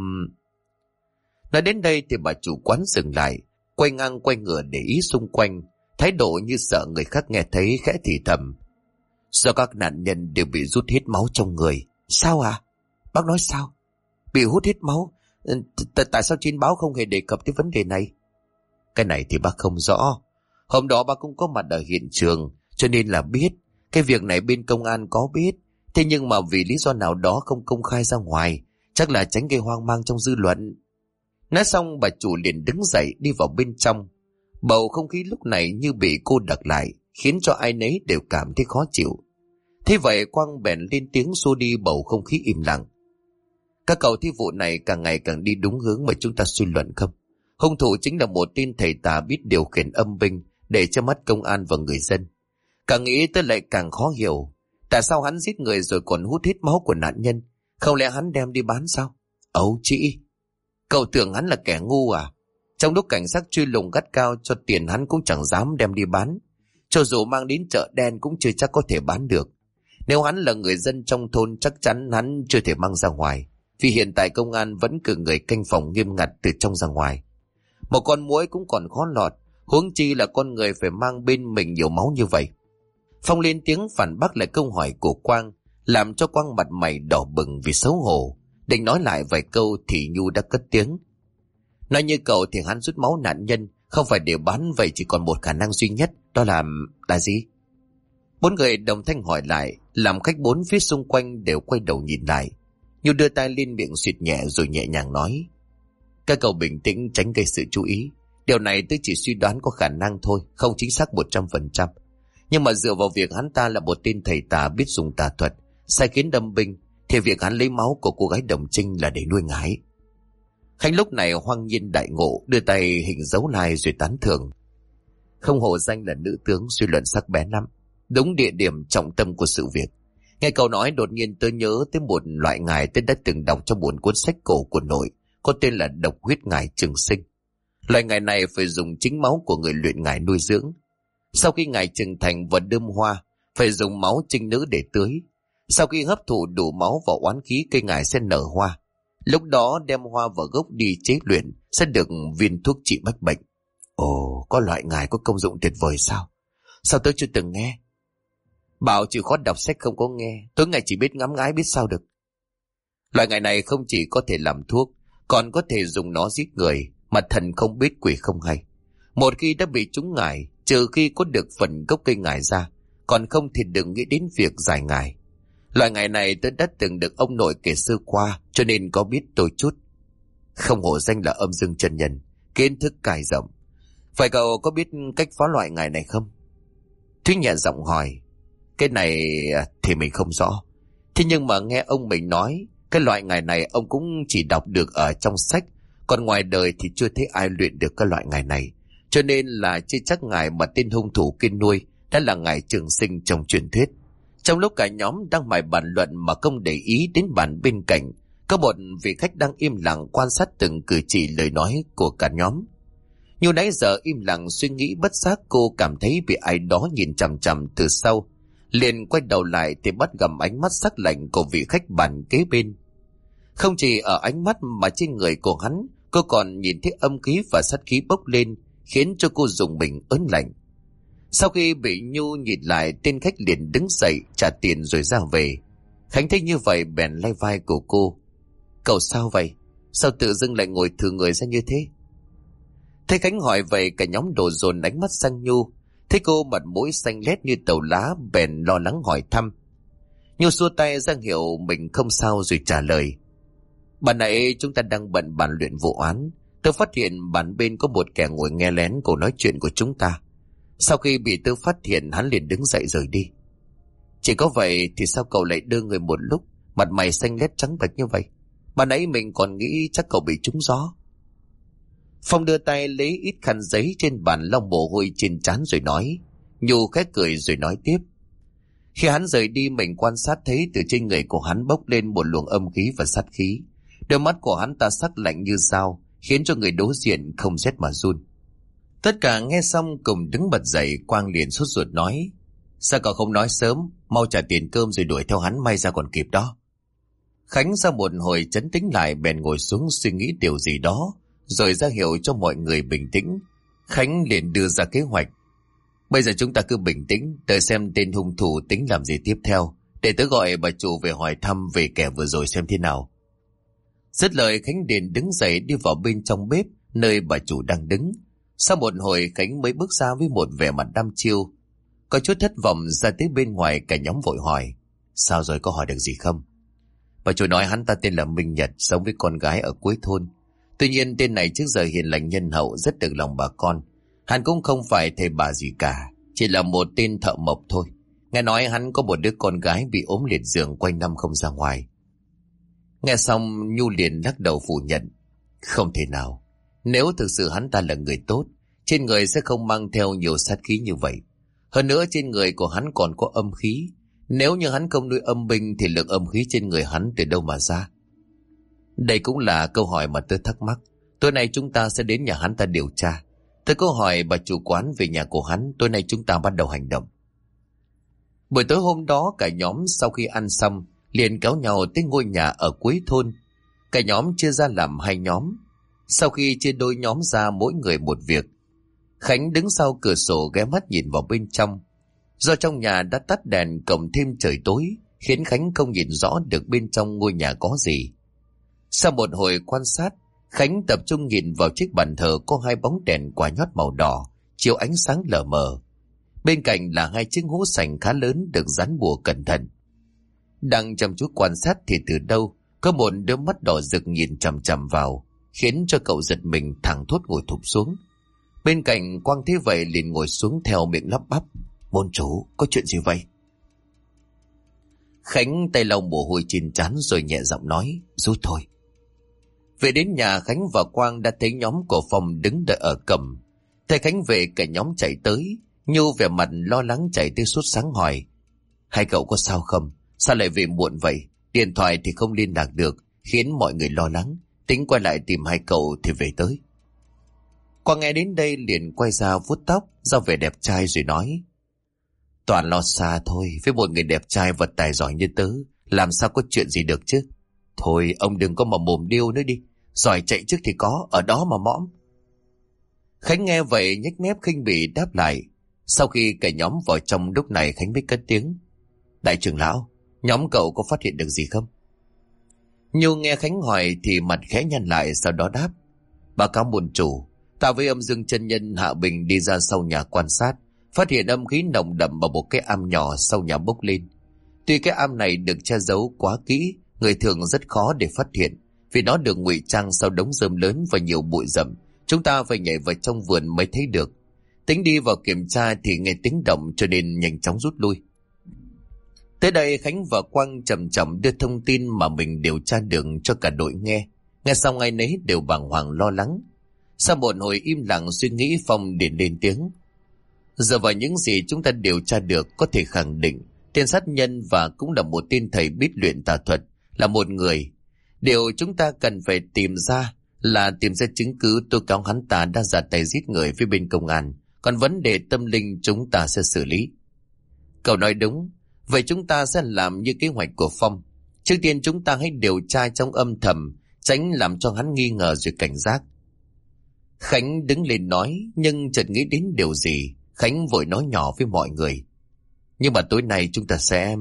Nói đến đây thì bà chủ quán dừng lại, quay ngang quay ngửa để ý xung quanh, thái độ như sợ người khác nghe thấy, khẽ thì thầm: do các nạn nhân đều bị rút hết máu trong người. Sao à? Bác nói sao? Bị hút hết máu? Tại sao trên báo không hề đề cập tới vấn đề này? Cái này thì bác không rõ. Hôm đó bác cũng có mặt ở hiện trường, cho nên là biết. Cái việc này bên công an có biết, thế nhưng mà vì lý do nào đó không công khai ra ngoài, chắc là tránh gây hoang mang trong dư luận. Nói xong bà chủ liền đứng dậy đi vào bên trong. Bầu không khí lúc này như bị cô đặc lại, khiến cho ai nấy đều cảm thấy khó chịu. Thế vậy Quang bèn lên tiếng xua đi bầu không khí im lặng: các cậu thấy vụ này càng ngày càng đi đúng hướng mà chúng ta suy luận không? Hung thủ chính là một tên thầy tà biết điều khiển âm binh để cho mắt công an và người dân. Càng nghĩ tới lại càng khó hiểu, tại sao hắn giết người rồi còn hút hết máu của nạn nhân? Không lẽ hắn đem đi bán sao? Ấu chị, cậu tưởng hắn là kẻ ngu à? Trong lúc cảnh sát truy lùng gắt cao cho tiền, hắn cũng chẳng dám đem đi bán. Cho dù mang đến chợ đen cũng chưa chắc có thể bán được. Nếu hắn là người dân trong thôn, chắc chắn hắn chưa thể mang ra ngoài, vì hiện tại công an vẫn cử người canh phòng nghiêm ngặt từ trong ra ngoài. Một con muỗi cũng còn khó lọt, huống chi là con người phải mang bên mình nhiều máu như vậy. Phong lên tiếng phản bác lại câu hỏi của Quang, làm cho Quang mặt mày đỏ bừng vì xấu hổ. Định nói lại vài câu thì Nhu đã cất tiếng: nói như cậu thì hắn rút máu nạn nhân không phải để bán, vậy chỉ còn một khả năng duy nhất, đó là gì? 4 người đồng thanh hỏi lại, làm khách 4 phía xung quanh đều quay đầu nhìn lại. Nhu đưa tay lên miệng xịt nhẹ rồi nhẹ nhàng nói: các cậu bình tĩnh, tránh gây sự chú ý. Điều này tôi chỉ suy đoán có khả năng thôi, không chính xác 100%. Nhưng mà dựa vào việc hắn ta là một tên thầy tà biết dùng tà thuật, sai khiến đâm binh, thì việc hắn lấy máu của cô gái Đồng Trinh là để nuôi ngái. Khánh lúc này hoang nhiên đại ngộ, đưa tay hình dấu lại rồi tán thưởng: không hổ danh là nữ tướng, suy luận sắc bén lắm, đúng địa điểm trọng tâm của sự việc. Nghe cậu nói đột nhiên tôi nhớ tới một loại ngải tôi đã từng đọc trong một cuốn sách cổ của nội, có tên là độc huyết ngải trường sinh. Loại ngải này phải dùng chính máu của người luyện ngải nuôi dưỡng. Sau khi ngải trưởng thành và đơm hoa, phải dùng máu trinh nữ để tưới. Sau khi hấp thụ đủ máu vào oán khí, cây ngải sẽ nở hoa. Lúc đó đem hoa và gốc đi chế luyện, sẽ được viên thuốc trị bách bệnh. Ồ, có loại ngải có công dụng tuyệt vời sao? Sao tôi chưa từng nghe? Bảo chịu khó đọc sách không có nghe, tối ngày chỉ biết ngắm ngái biết sao được. Loại ngải này không chỉ có thể làm thuốc, còn có thể dùng nó giết người, mà thần không biết quỷ không hay. Một khi đã bị trúng ngải, trừ khi có được phần gốc cây ngải ra, còn không thì đừng nghĩ đến việc giải ngải. Loại ngải này tôi đã từng được ông nội kể sơ qua, cho nên có biết đôi chút. Không hổ danh là âm dương chân nhân, kiến thức cài rộng. Vậy cậu có biết cách phá loại ngải này không? Thúy nhẹ giọng hỏi: cái này thì mình không rõ. Thế nhưng mà nghe ông mình nói, cái loại ngải này ông cũng chỉ đọc được ở trong sách, còn ngoài đời thì chưa thấy ai luyện được cái loại ngải này. Cho nên là chưa chắc ngải mà tên hung thủ kia nuôi đã là ngài trường sinh trong truyền thuyết. Trong lúc cả nhóm đang mải bàn luận mà không để ý đến bàn bên cạnh, có một vị khách đang im lặng quan sát từng cử chỉ lời nói của cả nhóm. Như nãy giờ im lặng suy nghĩ, bất giác cô cảm thấy bị ai đó nhìn chằm chằm từ sau. Liền quay đầu lại thì bắt gặp ánh mắt sắc lạnh của vị khách bàn kế bên. Không chỉ ở ánh mắt mà trên người của hắn, cô còn nhìn thấy âm khí và sát khí bốc lên, khiến cho cô rùng mình ớn lạnh. Sau khi bị Nhu nhìn lại, tên khách liền đứng dậy trả tiền rồi ra về. Khánh thấy như vậy bèn lay vai của cô. Cậu sao vậy? Sao tự dưng lại ngồi thừ người ra như thế? Thấy Khánh hỏi vậy, cả nhóm đổ dồn ánh mắt sang Nhu. Thấy cô mặt mũi xanh lét như tàu lá, bèn lo lắng hỏi thăm. Nhu xua tay ra hiệu mình không sao rồi trả lời. Bạn nãy chúng ta đang bận bàn luyện vụ án. Tôi phát hiện bàn bên có một kẻ ngồi nghe lén cuộc nói chuyện của chúng ta. Sau khi bị tôi phát hiện, hắn liền đứng dậy rời đi. Chỉ có vậy thì sao cậu lại đưa người một lúc, mặt mày xanh lét trắng bệch như vậy? Bạn nãy mình còn nghĩ chắc cậu bị trúng gió. Phong đưa tay lấy ít khăn giấy trên bàn lau mồ hôi trên trán rồi nói. Nhu khẽ cười rồi nói tiếp. Khi hắn rời đi, mình quan sát thấy từ trên người của hắn bốc lên một luồng âm khí và sát khí. Đôi mắt của hắn ta sắc lạnh như dao, khiến cho người đối diện không rét mà run. Tất cả nghe xong cùng đứng bật dậy. Quang liền sốt ruột nói. Sao cậu không nói sớm, mau trả tiền cơm rồi đuổi theo hắn, may ra còn kịp đó. Khánh sau một hồi trấn tĩnh lại bèn ngồi xuống suy nghĩ điều gì đó, rồi ra hiệu cho mọi người bình tĩnh. Khánh liền đưa ra kế hoạch. Bây giờ chúng ta cứ bình tĩnh, đợi xem tên hung thủ tính làm gì tiếp theo, để tớ gọi bà chủ về hỏi thăm về kẻ vừa rồi xem thế nào. Dứt lời, Khánh liền đứng dậy đi vào bên trong bếp, nơi bà chủ đang đứng. Sau một hồi, Khánh mới bước ra với một vẻ mặt đăm chiêu. Có chút thất vọng ra tới bên ngoài, cả nhóm vội hỏi. Sao rồi, có hỏi được gì không? Bà chủ nói hắn ta tên là Minh Nhật, sống với con gái ở cuối thôn. Tuy nhiên tên này trước giờ hiền lành nhân hậu, rất được lòng bà con. Hắn cũng không phải thầy bà gì cả, chỉ là một tên thợ mộc thôi. Nghe nói hắn có một đứa con gái bị ốm liệt giường quanh năm không ra ngoài. Nghe xong, Nhu liền lắc đầu phủ nhận. Không thể nào. Nếu thực sự hắn ta là người tốt, trên người sẽ không mang theo nhiều sát khí như vậy. Hơn nữa trên người của hắn còn có âm khí. Nếu như hắn không nuôi âm binh thì lượng âm khí trên người hắn từ đâu mà ra? Đây cũng là câu hỏi mà tôi thắc mắc. Tối nay chúng ta sẽ đến nhà hắn ta điều tra. Tôi có hỏi bà chủ quán về nhà của hắn. Tối nay chúng ta bắt đầu hành động. Buổi tối hôm đó, cả nhóm sau khi ăn xong liền kéo nhau tới ngôi nhà ở cuối thôn. Cả nhóm chia ra làm hai nhóm. Sau khi chia đôi nhóm ra mỗi người một việc, Khánh đứng sau cửa sổ ghé mắt nhìn vào bên trong. Do trong nhà đã tắt đèn cộng thêm trời tối, khiến Khánh không nhìn rõ được bên trong ngôi nhà có gì. Sau một hồi quan sát, Khánh tập trung nhìn vào chiếc bàn thờ có hai bóng đèn quả nhót màu đỏ, chiếu ánh sáng lờ mờ. Bên cạnh là hai chiếc hũ sành khá lớn được dán bùa cẩn thận. Đang chăm chú quan sát thì từ đâu có một đôi mắt đỏ rực nhìn chằm chằm vào, khiến cho cậu giật mình thẳng thốt ngồi thụp xuống. Bên cạnh Quang thấy vậy liền ngồi xuống theo miệng lắp bắp. Môn chủ, có chuyện gì vậy? Khánh tay lau mồ hôi trên trán rồi nhẹ giọng nói. Rút thôi. Về đến nhà, Khánh và Quang đã thấy nhóm của Phong đứng đợi ở cổng. Thấy Khánh về, cả nhóm chạy tới. Nhu vẻ mặt lo lắng chạy tới sốt sáng hỏi. Hai cậu có sao không? Sao lại về muộn vậy? Điện thoại thì không liên lạc được, khiến mọi người lo lắng. Tính quay lại tìm hai cậu thì về tới. Quang nghe đến đây liền quay ra vuốt tóc, ra vẻ đẹp trai rồi nói. Toàn lo xa thôi, với một người đẹp trai vật tài giỏi như tớ, làm sao có chuyện gì được chứ? Thôi ông đừng có mà mồm điêu nữa đi, giỏi chạy trước thì có, ở đó mà mõm. Khánh nghe vậy nhếch mép khinh bỉ đáp lại. Sau khi cả nhóm vào trong, lúc này Khánh mới cất tiếng. Đại trưởng lão, nhóm cậu có phát hiện được gì không? Nhu nghe Khánh hỏi thì mặt khẽ nhăn lại, sau đó đáp. Báo cáo môn chủ, ta với âm dương chân nhân Hạ Bình đi ra sau nhà quan sát, phát hiện âm khí nồng đậm vào một cái am nhỏ sau nhà bốc lên. Tuy cái am này được che giấu quá kỹ, người thường rất khó để phát hiện, vì nó được ngụy trang sau đống rơm lớn và nhiều bụi rậm. Chúng ta phải nhảy vào trong vườn mới thấy được. Tính đi vào kiểm tra thì nghe tiếng động cho nên nhanh chóng rút lui. Tới đây Khánh và Quang chậm chậm đưa thông tin mà mình điều tra được cho cả đội nghe. Nghe xong ai nấy đều bàng hoàng lo lắng. Sau một hồi im lặng suy nghĩ, Phong liền lên tiếng. Dựa vào những gì chúng ta điều tra được, có thể khẳng định tên sát nhân và cũng là một tên thầy biết luyện tà thuật là một người. Điều chúng ta cần phải tìm ra là tìm ra chứng cứ tố cáo hắn ta đã ra tay giết người với bên công an. Còn vấn đề tâm linh chúng ta sẽ xử lý. Cậu nói đúng. Vậy chúng ta sẽ làm như kế hoạch của Phong. Trước tiên chúng ta hãy điều tra trong âm thầm, tránh làm cho hắn nghi ngờ rồi cảnh giác. Khánh đứng lên nói, nhưng chợt nghĩ đến điều gì. Khánh vội nói nhỏ với mọi người. Nhưng mà tối nay chúng ta sẽ...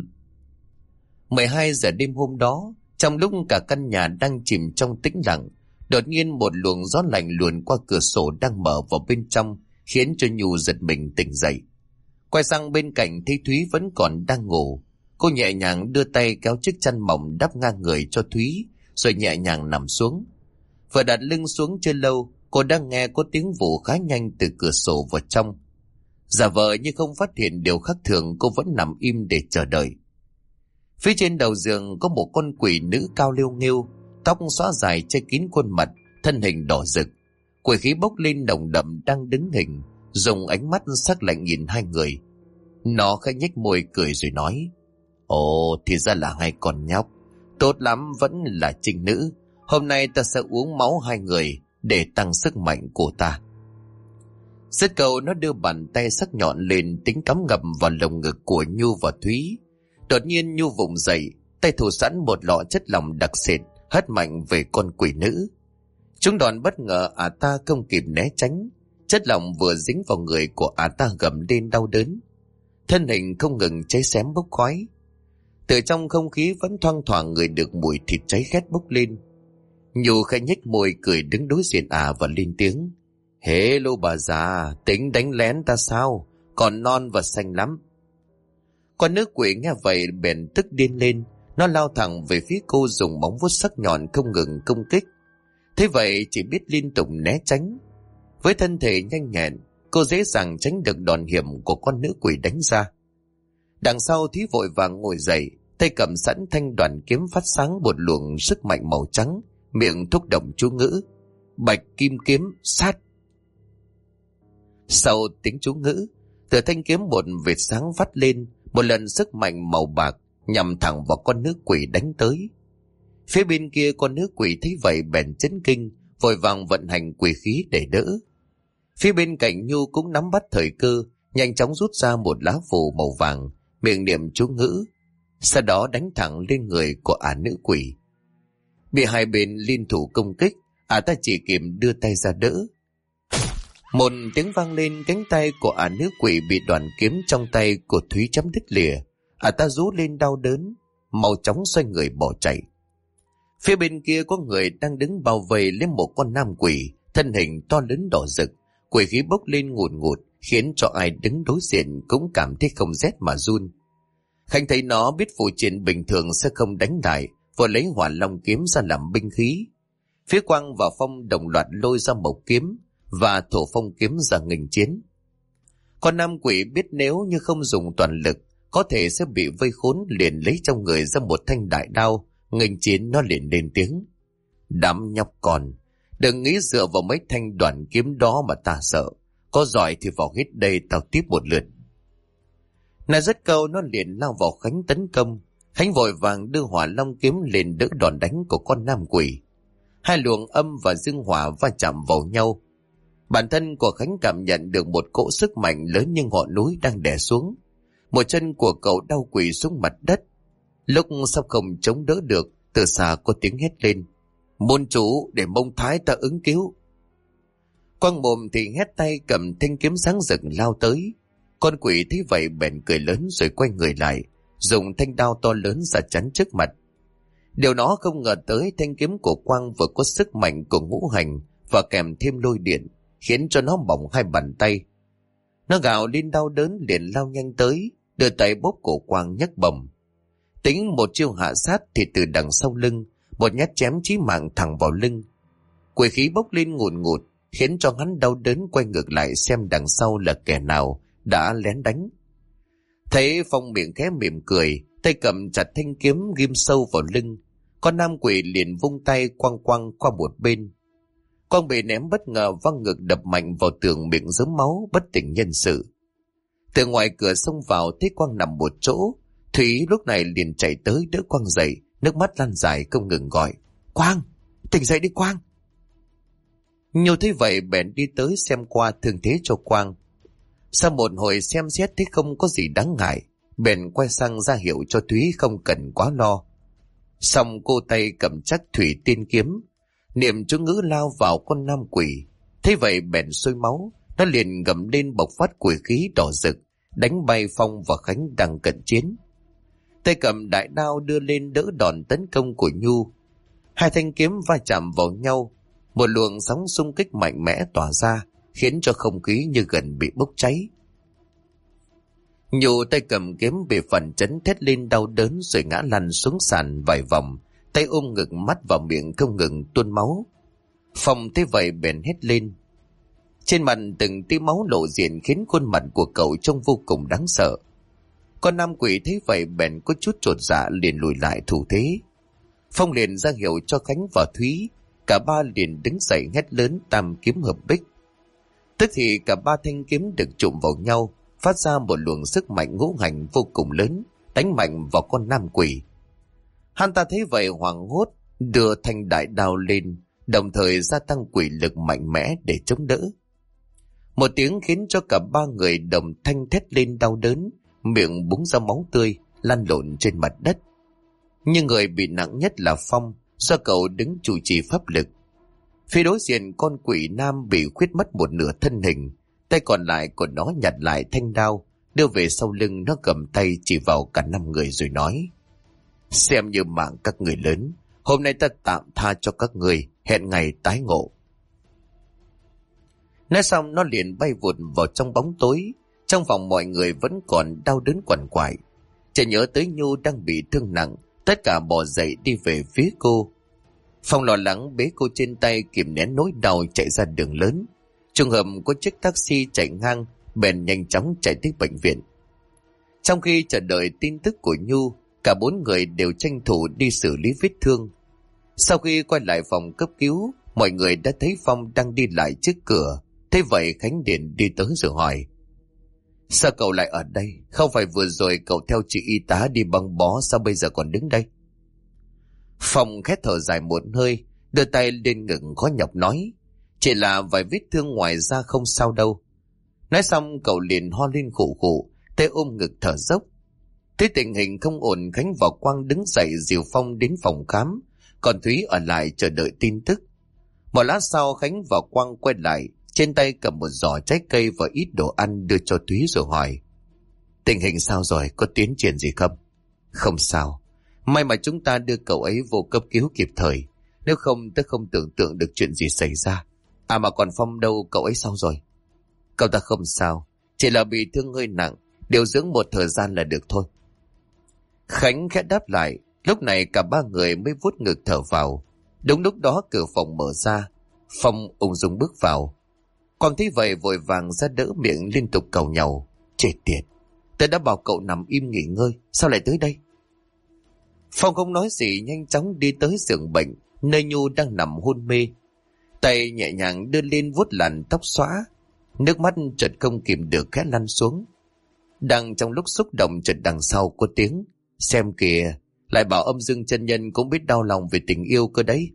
12 giờ đêm hôm đó, trong lúc cả căn nhà đang chìm trong tĩnh lặng, đột nhiên một luồng gió lạnh luồn qua cửa sổ đang mở vào bên trong, khiến cho Nhu giật mình tỉnh dậy. Quay sang bên cạnh thấy Thúy vẫn còn đang ngủ. Cô nhẹ nhàng đưa tay kéo chiếc chăn mỏng đắp ngang người cho Thúy, rồi nhẹ nhàng nằm xuống. Vừa đặt lưng xuống chưa lâu, cô đang nghe có tiếng vù khá nhanh từ cửa sổ vào trong. Giả vờ như không phát hiện điều khác thường, cô vẫn nằm im để chờ đợi. Phía trên đầu giường có một con quỷ nữ cao liêu nghêu, tóc xõa dài che kín khuôn mặt, thân hình đỏ rực. Quỷ khí bốc lên nồng đậm đang đứng hình, dùng ánh mắt sắc lạnh nhìn hai người. Nó khẽ nhếch môi cười rồi nói: Ồ, thì ra là hai con nhóc. Tốt lắm, vẫn là trinh nữ. Hôm nay ta sẽ uống máu hai người để tăng sức mạnh của ta. Dứt câu, nó đưa bàn tay sắc nhọn lên, tính cắm ngập vào lồng ngực của Nhu và Thúy. Đột nhiên Nhu vùng dậy, tay thủ sẵn một lọ chất lỏng đặc sệt, hất mạnh về con quỷ nữ. Chúng đòn bất ngờ, ta không kịp né tránh. Chất lỏng vừa dính vào người của ta gầm lên đau đớn. Thân hình không ngừng cháy xém bốc khói. Từ trong không khí vẫn thoang thoảng ngửi được mùi thịt cháy khét bốc lên. Nhu khẽ nhếch môi cười đứng đối diện và lên tiếng: Hello bà già, tính đánh lén ta sao? Còn non và xanh lắm. Con nữ quỷ nghe vậy bèn tức điên lên. Nó lao thẳng về phía cô, dùng móng vuốt sắc nhọn không ngừng công kích. Thế vậy chỉ biết liên tục né tránh. Với thân thể nhanh nhẹn, cô dễ dàng tránh được đòn hiểm của con nữ quỷ đánh ra. Đằng sau Thúy vội vàng ngồi dậy, tay cầm sẵn thanh đoàn kiếm phát sáng một luồng sức mạnh màu trắng, miệng thúc động chú ngữ: Bạch kim kiếm sát. Sau tiếng chú ngữ, từ thanh kiếm một vệt sáng vắt lên, một lần sức mạnh màu bạc nhằm thẳng vào con nữ quỷ đánh tới. Phía bên kia con nữ quỷ thấy vậy bèn chấn kinh, vội vàng vận hành quỷ khí để đỡ. Phía bên cạnh Nhu cũng nắm bắt thời cơ, nhanh chóng rút ra một lá phù màu vàng, miệng niệm chú ngữ, sau đó đánh thẳng lên người của nữ quỷ. Bị hai bên liên thủ công kích, ta chỉ kịp đưa tay ra đỡ. Một tiếng vang lên, cánh tay của nữ quỷ bị đoàn kiếm trong tay của Thúy chấm đứt lìa. Ta rú lên đau đớn, mau chóng xoay người bỏ chạy. Phía bên kia có người đang đứng bao vây lấy một con nam quỷ, thân hình to lớn đỏ rực, quỷ khí bốc lên ngùn ngụt, khiến cho ai đứng đối diện cũng cảm thấy không rét mà run. Khanh thấy nó biết phụ triện bình thường sẽ không đánh lại, vội lấy hỏa long kiếm ra làm binh khí. Phía Quang và Phong đồng loạt lôi ra mộc kiếm và thổ phong kiếm ra nghênh chiến. Con nam quỷ biết nếu như không dùng toàn lực, có thể sẽ bị vây khốn, liền lấy trong người ra một thanh đại đao, nghênh chiến. Nó liền lên tiếng: Đám nhóc con, đừng nghĩ dựa vào mấy thanh đoàn kiếm đó mà ta sợ. Có giỏi thì vào hết đây, tao tiếp một lượt. Nói dứt câu, nó liền lao vào Khánh tấn công. Khánh vội vàng đưa hỏa long kiếm lên đỡ đòn đánh của con nam quỷ. Hai luồng âm và dương hỏa va chạm vào nhau. Bản thân của Khánh cảm nhận được một cỗ sức mạnh lớn như ngọn núi đang đè xuống. Một chân của cậu đau quỵ xuống mặt đất. Lúc sắp không chống đỡ được, từ xa có tiếng hét lên: Môn chủ, để Mông Thái ta ứng cứu. Quang mồm thì hét tay cầm thanh kiếm sáng rực lao tới. Con quỷ thấy vậy bèn cười lớn rồi quay người lại, dùng thanh đao to lớn ra chắn trước mặt. Điều nó không ngờ tới, thanh kiếm của Quang vừa có sức mạnh của ngũ hành và kèm thêm lôi điện, khiến cho nó bỏng hai bàn tay. Nó gào lên đau đớn liền lao nhanh tới, đưa tay bóp cổ Quang nhấc bổng. Tính một chiêu hạ sát thì từ đằng sau lưng, một nhát chém chí mạng thẳng vào lưng. Quỷ khí bốc lên ngùn ngụt, khiến cho hắn đau đớn quay ngược lại xem đằng sau là kẻ nào đã lén đánh. Thấy Phong miệng khẽ mỉm cười, tay cầm chặt thanh kiếm ghim sâu vào lưng. Con nam quỷ liền vung tay quăng quăng qua một bên. Quang bị ném bất ngờ văng ngực đập mạnh vào tường, miệng rớm máu, bất tỉnh nhân sự. Từ ngoài cửa xông vào thấy Quang nằm một chỗ. Thúy lúc này liền chạy tới đỡ Quang dậy, nước mắt lan dài không ngừng gọi: Quang, tỉnh dậy đi Quang. Nhu thấy vậy bèn đi tới xem qua thương thế cho Quang. Sau một hồi xem xét thấy không có gì đáng ngại, bèn quay sang ra hiệu cho Thúy không cần quá lo. Xong cô tay cầm chắc thủy tiên kiếm, niệm chú ngữ lao vào con nam quỷ. Thế vậy bèn sôi máu, nó liền gầm lên bộc phát quỷ khí đỏ rực, đánh bay Phong và Khánh đang cận chiến. Tay cầm đại đao đưa lên đỡ đòn tấn công của Nhu. Hai thanh kiếm va chạm vào nhau, một luồng sóng xung kích mạnh mẽ tỏa ra, khiến cho không khí như gần bị bốc cháy. Nhu tay cầm kiếm bị phần chấn thét lên đau đớn rồi ngã lăn xuống sàn vài vòng, tay ôm ngực, mắt vào miệng không ngừng tuôn máu. Phong thế vậy bèn hét lên. Trên mặt từng tia máu lộ diện khiến khuôn mặt của cậu trông vô cùng đáng sợ. Con nam quỷ thấy vậy bèn có chút chột dạ, liền lùi lại thủ thế. Phong liền ra hiệu cho Khánh và Thúy, cả ba liền đứng dậy hét lớn tam kiếm hợp bích. Tức thì cả ba thanh kiếm được trụm vào nhau, phát ra một luồng sức mạnh ngũ hành vô cùng lớn, đánh mạnh vào con nam quỷ. Hắn ta thấy vậy hoảng hốt, đưa thanh đại đao lên, đồng thời gia tăng quỷ lực mạnh mẽ để chống đỡ. Một tiếng khiến cho cả ba người đồng thanh thét lên đau đớn, miệng búng ra máu tươi, lăn lộn trên mặt đất. Nhưng người bị nặng nhất là Phong, do cậu đứng chủ trì pháp lực. Phía đối diện con quỷ nam bị khuyết mất một nửa thân hình, tay còn lại của nó nhặt lại thanh đao, đưa về sau lưng, nó cầm tay chỉ vào cả 5 người rồi nói: Xem như mạng các người lớn, hôm nay ta tạm tha cho các người, hẹn ngày tái ngộ. Nói xong nó liền bay vụt vào trong bóng tối. Trong phòng mọi người vẫn còn đau đớn quằn quại. Chợt nhớ tới Nhu đang bị thương nặng, tất cả bò dậy đi về phía cô. Phong lo lắng bế cô trên tay, kìm nén nỗi đau chạy ra đường lớn. Trùng hợp có chiếc taxi chạy ngang, bèn nhanh chóng chạy tới bệnh viện. Trong khi chờ đợi tin tức của Nhu, cả 4 người đều tranh thủ đi xử lý vết thương. Sau khi quay lại phòng cấp cứu, mọi người đã thấy Phong đang đi lại trước cửa. Thế vậy Khánh Điền đi tới rồi hỏi: Sao cậu lại ở đây? Không phải vừa rồi cậu theo chị y tá đi băng bó, sao bây giờ còn đứng đây? Phong khét thở dài một hơi, đưa tay lên ngực khó nhọc nói: Chỉ là vài vết thương, ngoài ra không sao đâu. Nói xong cậu liền ho lên khụ khụ, tay ôm ngực thở dốc. Thấy tình hình không ổn, Khánh và Quang đứng dậy dìu Phong đến phòng khám, còn Thúy ở lại chờ đợi tin tức. Một lát sau Khánh và Quang quay lại, trên tay cầm một giỏ trái cây và ít đồ ăn đưa cho Thúy rồi hỏi: Tình hình sao rồi, có tiến triển gì không? Không sao, may mà chúng ta đưa cậu ấy vô cấp cứu kịp thời, nếu không tôi không tưởng tượng được chuyện gì xảy ra. À mà còn Phong đâu, cậu ấy sao rồi? Cậu ta không sao, chỉ là bị thương hơi nặng, điều dưỡng một thời gian là được thôi. Khánh khẽ đáp lại. Lúc này cả ba người mới vuốt ngực thở vào. Đúng lúc đó cửa phòng mở ra, Phong ung dung bước vào. Quang thấy vậy vội vàng ra đỡ, miệng liên tục cầu nhàu: Chết tiệt, tôi đã bảo cậu nằm im nghỉ ngơi, sao lại tới đây? Phong không nói gì, nhanh chóng đi tới giường bệnh, nơi Nhu đang nằm hôn mê. Tay nhẹ nhàng đưa lên vuốt làn tóc xõa, nước mắt chợt không kìm được khẽ lăn xuống. Đang trong lúc xúc động, chợt đằng sau có tiếng: Xem kìa, lại bảo âm dương chân nhân cũng biết đau lòng về tình yêu cơ đấy.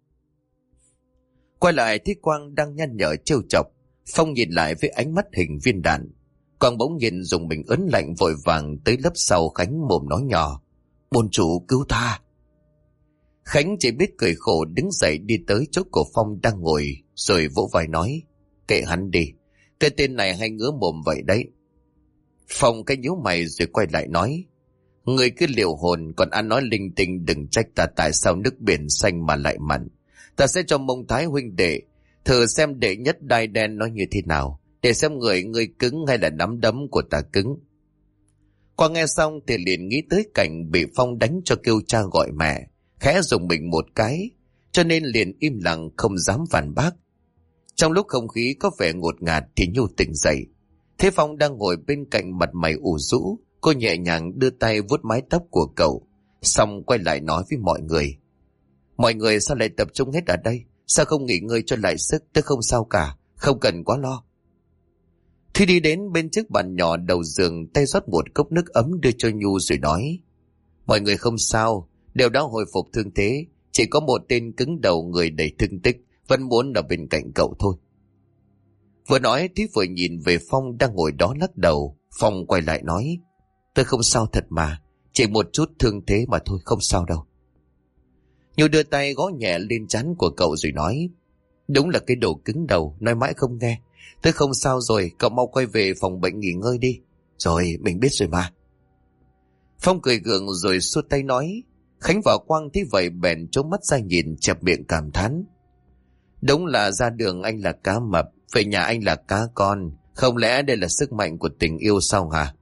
Quay lại thấy Quang đang nhăn nhở trêu chọc. Phong nhìn lại với ánh mắt hình viên đạn. Quang bỗng nhiên dùng mình ớn lạnh, vội vàng tới lớp sau Khánh, mồm nói nhỏ: Bồn chủ cứu ta. Khánh chỉ biết cười khổ đứng dậy đi tới chỗ của Phong đang ngồi, rồi vỗ vai nói: Kệ hắn đi, cái tên này hay ngứa mồm vậy đấy. Phong cái nhíu mày rồi quay lại nói: Người cứ liều hồn, còn ăn nói linh tinh, đừng trách ta tại sao nước biển xanh mà lại mặn. Ta sẽ cho Mông Thái huynh đệ thử xem đệ nhất đai đen nó như thế nào, để xem người cứng hay là nắm đấm của ta cứng. Qua nghe xong thì liền nghĩ tới cảnh bị Phong đánh cho kêu cha gọi mẹ, khẽ dùng mình một cái, cho nên liền im lặng không dám phản bác. Trong lúc không khí có vẻ ngột ngạt thì Nhu tỉnh dậy. Thế Phong đang ngồi bên cạnh, mặt mày ủ rũ, cô nhẹ nhàng đưa tay vuốt mái tóc của cậu, xong quay lại nói với mọi người: Mọi người sao lại tập trung hết ở đây? Sao không nghỉ ngơi cho lại sức? Tôi không sao cả, không cần quá lo. Thi đi đến bên chiếc bàn nhỏ đầu giường, tay rót một cốc nước ấm đưa cho Nhu rồi nói: mọi người không sao, đều đã hồi phục thương thế. Chỉ có một tên cứng đầu người đầy thương tích vẫn muốn ở bên cạnh cậu thôi. Vừa nói Thúy vừa nhìn về Phong đang ngồi đó lắc đầu. Phong quay lại nói: tôi không sao thật mà, chỉ một chút thương thế mà thôi, không sao đâu. Nhu đưa tay gõ nhẹ lên trán của cậu rồi nói: đúng là cái đồ cứng đầu, nói mãi không nghe. Tôi không sao rồi, cậu mau quay về phòng bệnh nghỉ ngơi đi. Rồi, mình biết rồi mà. Phong cười gượng rồi xua tay nói. Khánh và Quang thấy vậy bèn trố mắt ra nhìn, chẹp miệng cảm thán: đúng là ra đường anh là cá mập, về nhà anh là cá con. Không lẽ đây là sức mạnh của tình yêu sao hả?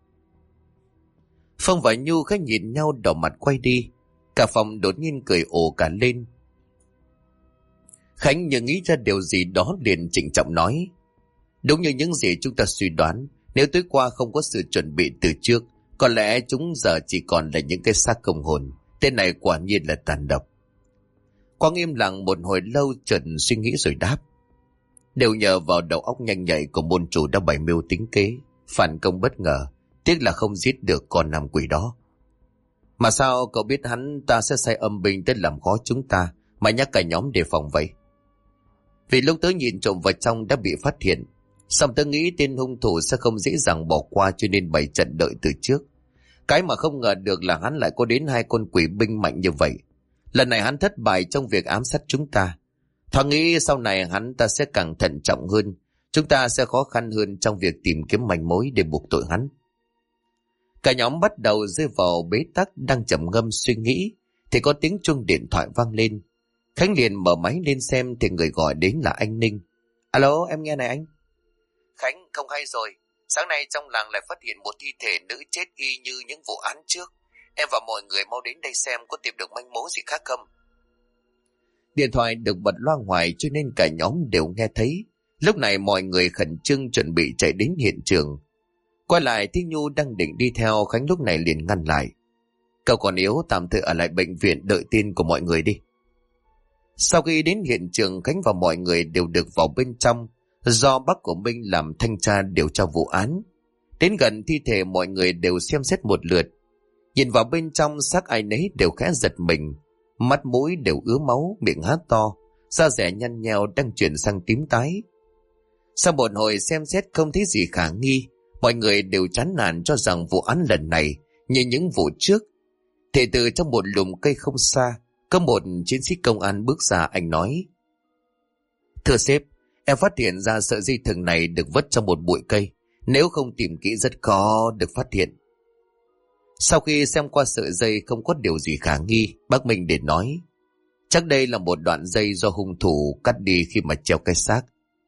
Phong và Nhu khẽ nhìn nhau đỏ mặt quay đi. Cả phòng đột nhiên cười ồ cả lên. Khánh như nghĩ ra điều gì đó liền trịnh trọng nói: đúng như những gì chúng ta suy đoán, nếu tối qua không có sự chuẩn bị từ trước, có lẽ chúng giờ chỉ còn là những cái xác không hồn. Tên này quả nhiên là tàn độc. Quang im lặng một hồi lâu, chợt suy nghĩ rồi đáp: đều nhờ vào đầu óc nhanh nhạy của môn chủ đã bày mưu tính kế, phản công bất ngờ. Tiếc là không giết được con nam quỷ đó. Mà sao cậu biết hắn ta sẽ sai âm binh tới làm khó chúng ta, mà nhắc cả nhóm đề phòng vậy? Vì lúc tớ nhìn trộm vào trong đã bị phát hiện, xong tớ nghĩ tên hung thủ sẽ không dễ dàng bỏ qua, cho nên bày trận đợi từ trước. Cái mà không ngờ được là hắn lại có đến 2 con quỷ binh mạnh như vậy. Lần này hắn thất bại trong việc ám sát chúng ta. Thoáng nghĩ sau này hắn ta sẽ càng thận trọng hơn, chúng ta sẽ khó khăn hơn trong việc tìm kiếm manh mối để buộc tội hắn. Cả nhóm bắt đầu rơi vào bế tắc, đang trầm ngâm suy nghĩ thì có tiếng chuông điện thoại vang lên. Khánh liền mở máy lên xem thì người gọi đến là anh Ninh. Alo, em nghe này anh. Khánh, không hay rồi. Sáng nay trong làng lại phát hiện một thi thể nữ chết y như những vụ án trước. Em và mọi người mau đến đây xem có tìm được manh mối gì khác không. Điện thoại được bật loa ngoài cho nên cả nhóm đều nghe thấy. Lúc này mọi người khẩn trương chuẩn bị chạy đến hiện trường. Quay lại thấy Nhu đang định đi theo, Khánh lúc này liền ngăn lại. Cậu còn yếu, tạm thời ở lại bệnh viện đợi tin của mọi người đi. Sau khi đến hiện trường, Khánh và mọi người đều được vào bên trong, do bác của Minh làm thanh tra điều tra vụ án. Đến gần thi thể, mọi người đều xem xét một lượt. Nhìn vào bên trong, xác ai nấy đều khẽ giật mình. Mắt mũi đều ứa máu, miệng há to, da dẻ nhăn nheo đang chuyển sang tím tái. Sau một hồi xem xét không thấy gì khả nghi, mọi người đều chán nản cho rằng vụ án lần này như những vụ trước. Thì từ trong một lùm cây không xa, có một chiến sĩ công an bước ra. Anh nói: thưa sếp, em phát hiện ra sợi dây thừng này được vứt trong một bụi cây. Nếu không tìm kỹ rất khó được phát hiện. Sau khi xem qua sợi dây không có điều gì khả nghi, bác Minh để nói: chắc đây là một đoạn dây do hung thủ cắt đi khi mà treo cái xác.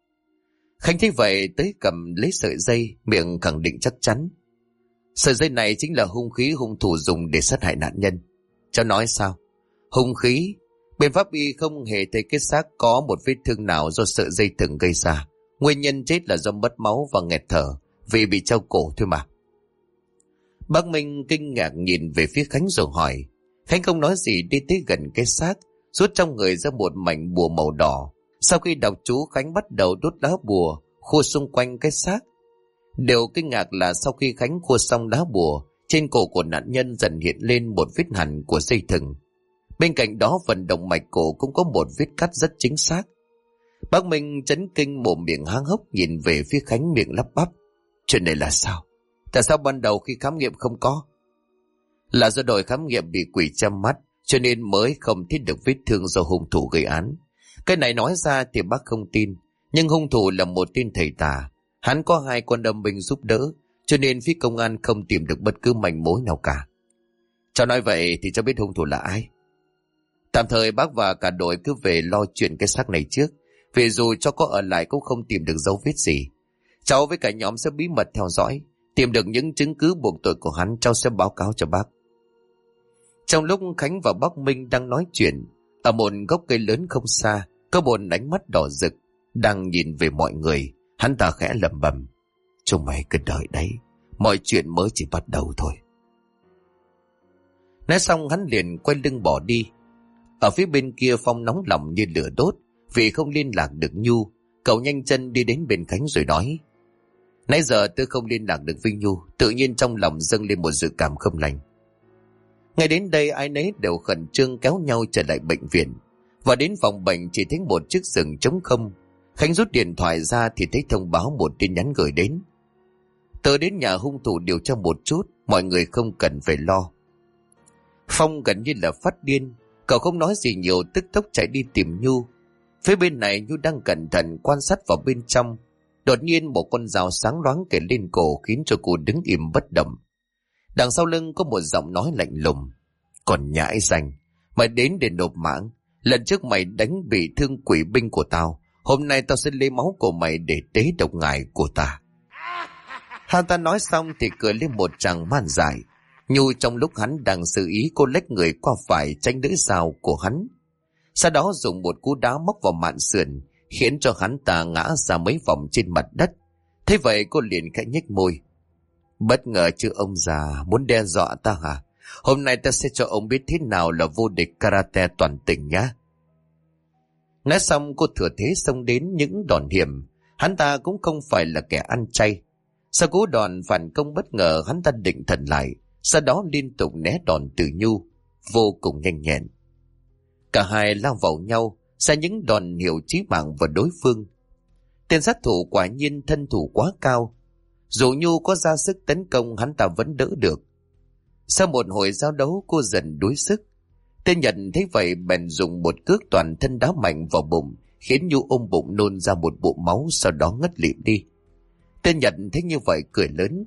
Khánh thấy vậy tới cầm lấy sợi dây, miệng khẳng định chắc chắn. Sợi dây này chính là hung khí hung thủ dùng để sát hại nạn nhân. Cháu nói sao? Hung khí? Bên pháp y không hề thấy cái xác có một vết thương nào do sợi dây thừng gây ra. Nguyên nhân chết là do mất máu và nghẹt thở vì bị treo cổ thôi mà. Bác Minh kinh ngạc nhìn về phía Khánh rồi hỏi. Khánh không nói gì, đi tới gần cái xác, rút trong người ra một mảnh bùa màu đỏ. Sau khi đọc chú, Khánh bắt đầu đốt lá bùa khua xung quanh cái xác. Điều kinh ngạc là sau khi Khánh khua xong lá bùa, trên cổ của nạn nhân dần hiện lên một vết hằn của dây thừng. Bên cạnh đó phần động mạch cổ cũng có một vết cắt rất chính xác. Bác Minh chấn kinh mồm miệng há hốc nhìn về phía Khánh, miệng lắp bắp. Chuyện này là sao? Tại sao ban đầu khi khám nghiệm không có? Là do đội khám nghiệm bị quỷ chăm mắt, cho nên mới không thấy được vết thương do hung thủ gây án. Cái này nói ra thì bác không tin, nhưng hung thủ là một tên thầy tà. Hắn có 2 con âm binh giúp đỡ, cho nên phía công an không tìm được bất cứ manh mối nào cả. Cháu nói vậy thì cháu biết hung thủ là ai. Tạm thời bác và cả đội cứ về lo chuyện cái xác này trước, vì dù cho có ở lại cũng không tìm được dấu vết gì. Cháu với cả nhóm sẽ bí mật theo dõi, tìm được những chứng cứ buộc tội của hắn, cháu sẽ báo cáo cho bác. Trong lúc Khánh và bác Minh đang nói chuyện, ở một gốc cây lớn không xa, có một ánh mắt đỏ rực đang nhìn về mọi người. Hắn ta khẽ lẩm bẩm: chúng mày cứ đợi đấy, mọi chuyện mới chỉ bắt đầu thôi. Nói xong hắn liền quay lưng bỏ đi. Ở phía bên kia Phong nóng lòng như lửa đốt, Vì không liên lạc được Nhu, cậu nhanh chân đi đến bên Khánh rồi nói: nãy giờ tôi không liên lạc được với Nhu, tự nhiên trong lòng dâng lên một dự cảm không lành. Ngay đến đây ai nấy đều khẩn trương kéo nhau trở lại bệnh viện. Và đến phòng bệnh chỉ thấy một chiếc giường trống không. Khánh rút điện thoại ra thì thấy thông báo một tin nhắn gửi đến: tớ đến nhà hung thủ điều tra một chút, mọi người không cần phải lo. Phong gần như là phát điên, cậu không nói gì nhiều, tức tốc chạy đi tìm Nhu. Phía bên này Nhu đang cẩn thận quan sát vào bên trong. Đột nhiên một con dao sáng loáng kề lên cổ khiến cho cô đứng im bất động. Đằng sau lưng có một giọng nói lạnh lùng: còn nhãi danh, mày đến để nộp mạng. Lần trước mày đánh bị thương quỷ binh của tao, hôm nay tao sẽ lấy máu của mày để tế độc ngài của ta. Hắn ta nói xong thì cười lên một tràng man dại. Nhu trong lúc hắn đang xử ý, cô lách người qua phải tránh lưỡi dao của hắn, sau đó dùng một cú đá móc vào mạn sườn, khiến cho hắn ta ngã ra mấy vòng trên mặt đất. Thế vậy cô liền khẽ nhếch môi: bất ngờ chứ ông già, muốn đe dọa ta hả? Hôm nay ta sẽ cho ông biết thế nào là vô địch karate toàn tỉnh nhá. Nói xong cô thừa thế xông đến những đòn hiểm. Hắn ta cũng không phải là kẻ ăn chay. Sau cú đòn phản công bất ngờ, hắn ta định thần lại, sau đó liên tục né đòn từ Nhu, vô cùng nhanh nhẹn. Cả hai lao vào nhau, ra những đòn hiệu chí mạng vào đối phương. Tên sát thủ quả nhiên thân thủ quá cao. Dù Nhu có ra sức tấn công, hắn ta vẫn đỡ được. Sau một hồi giao đấu, cô dần đuối sức. Tên Nhật thấy vậy bèn dùng một cước toàn thân đá mạnh vào bụng, khiến Nhu ôm bụng nôn ra một bụng máu, sau đó ngất lịm đi. Tên Nhật thấy như vậy cười lớn: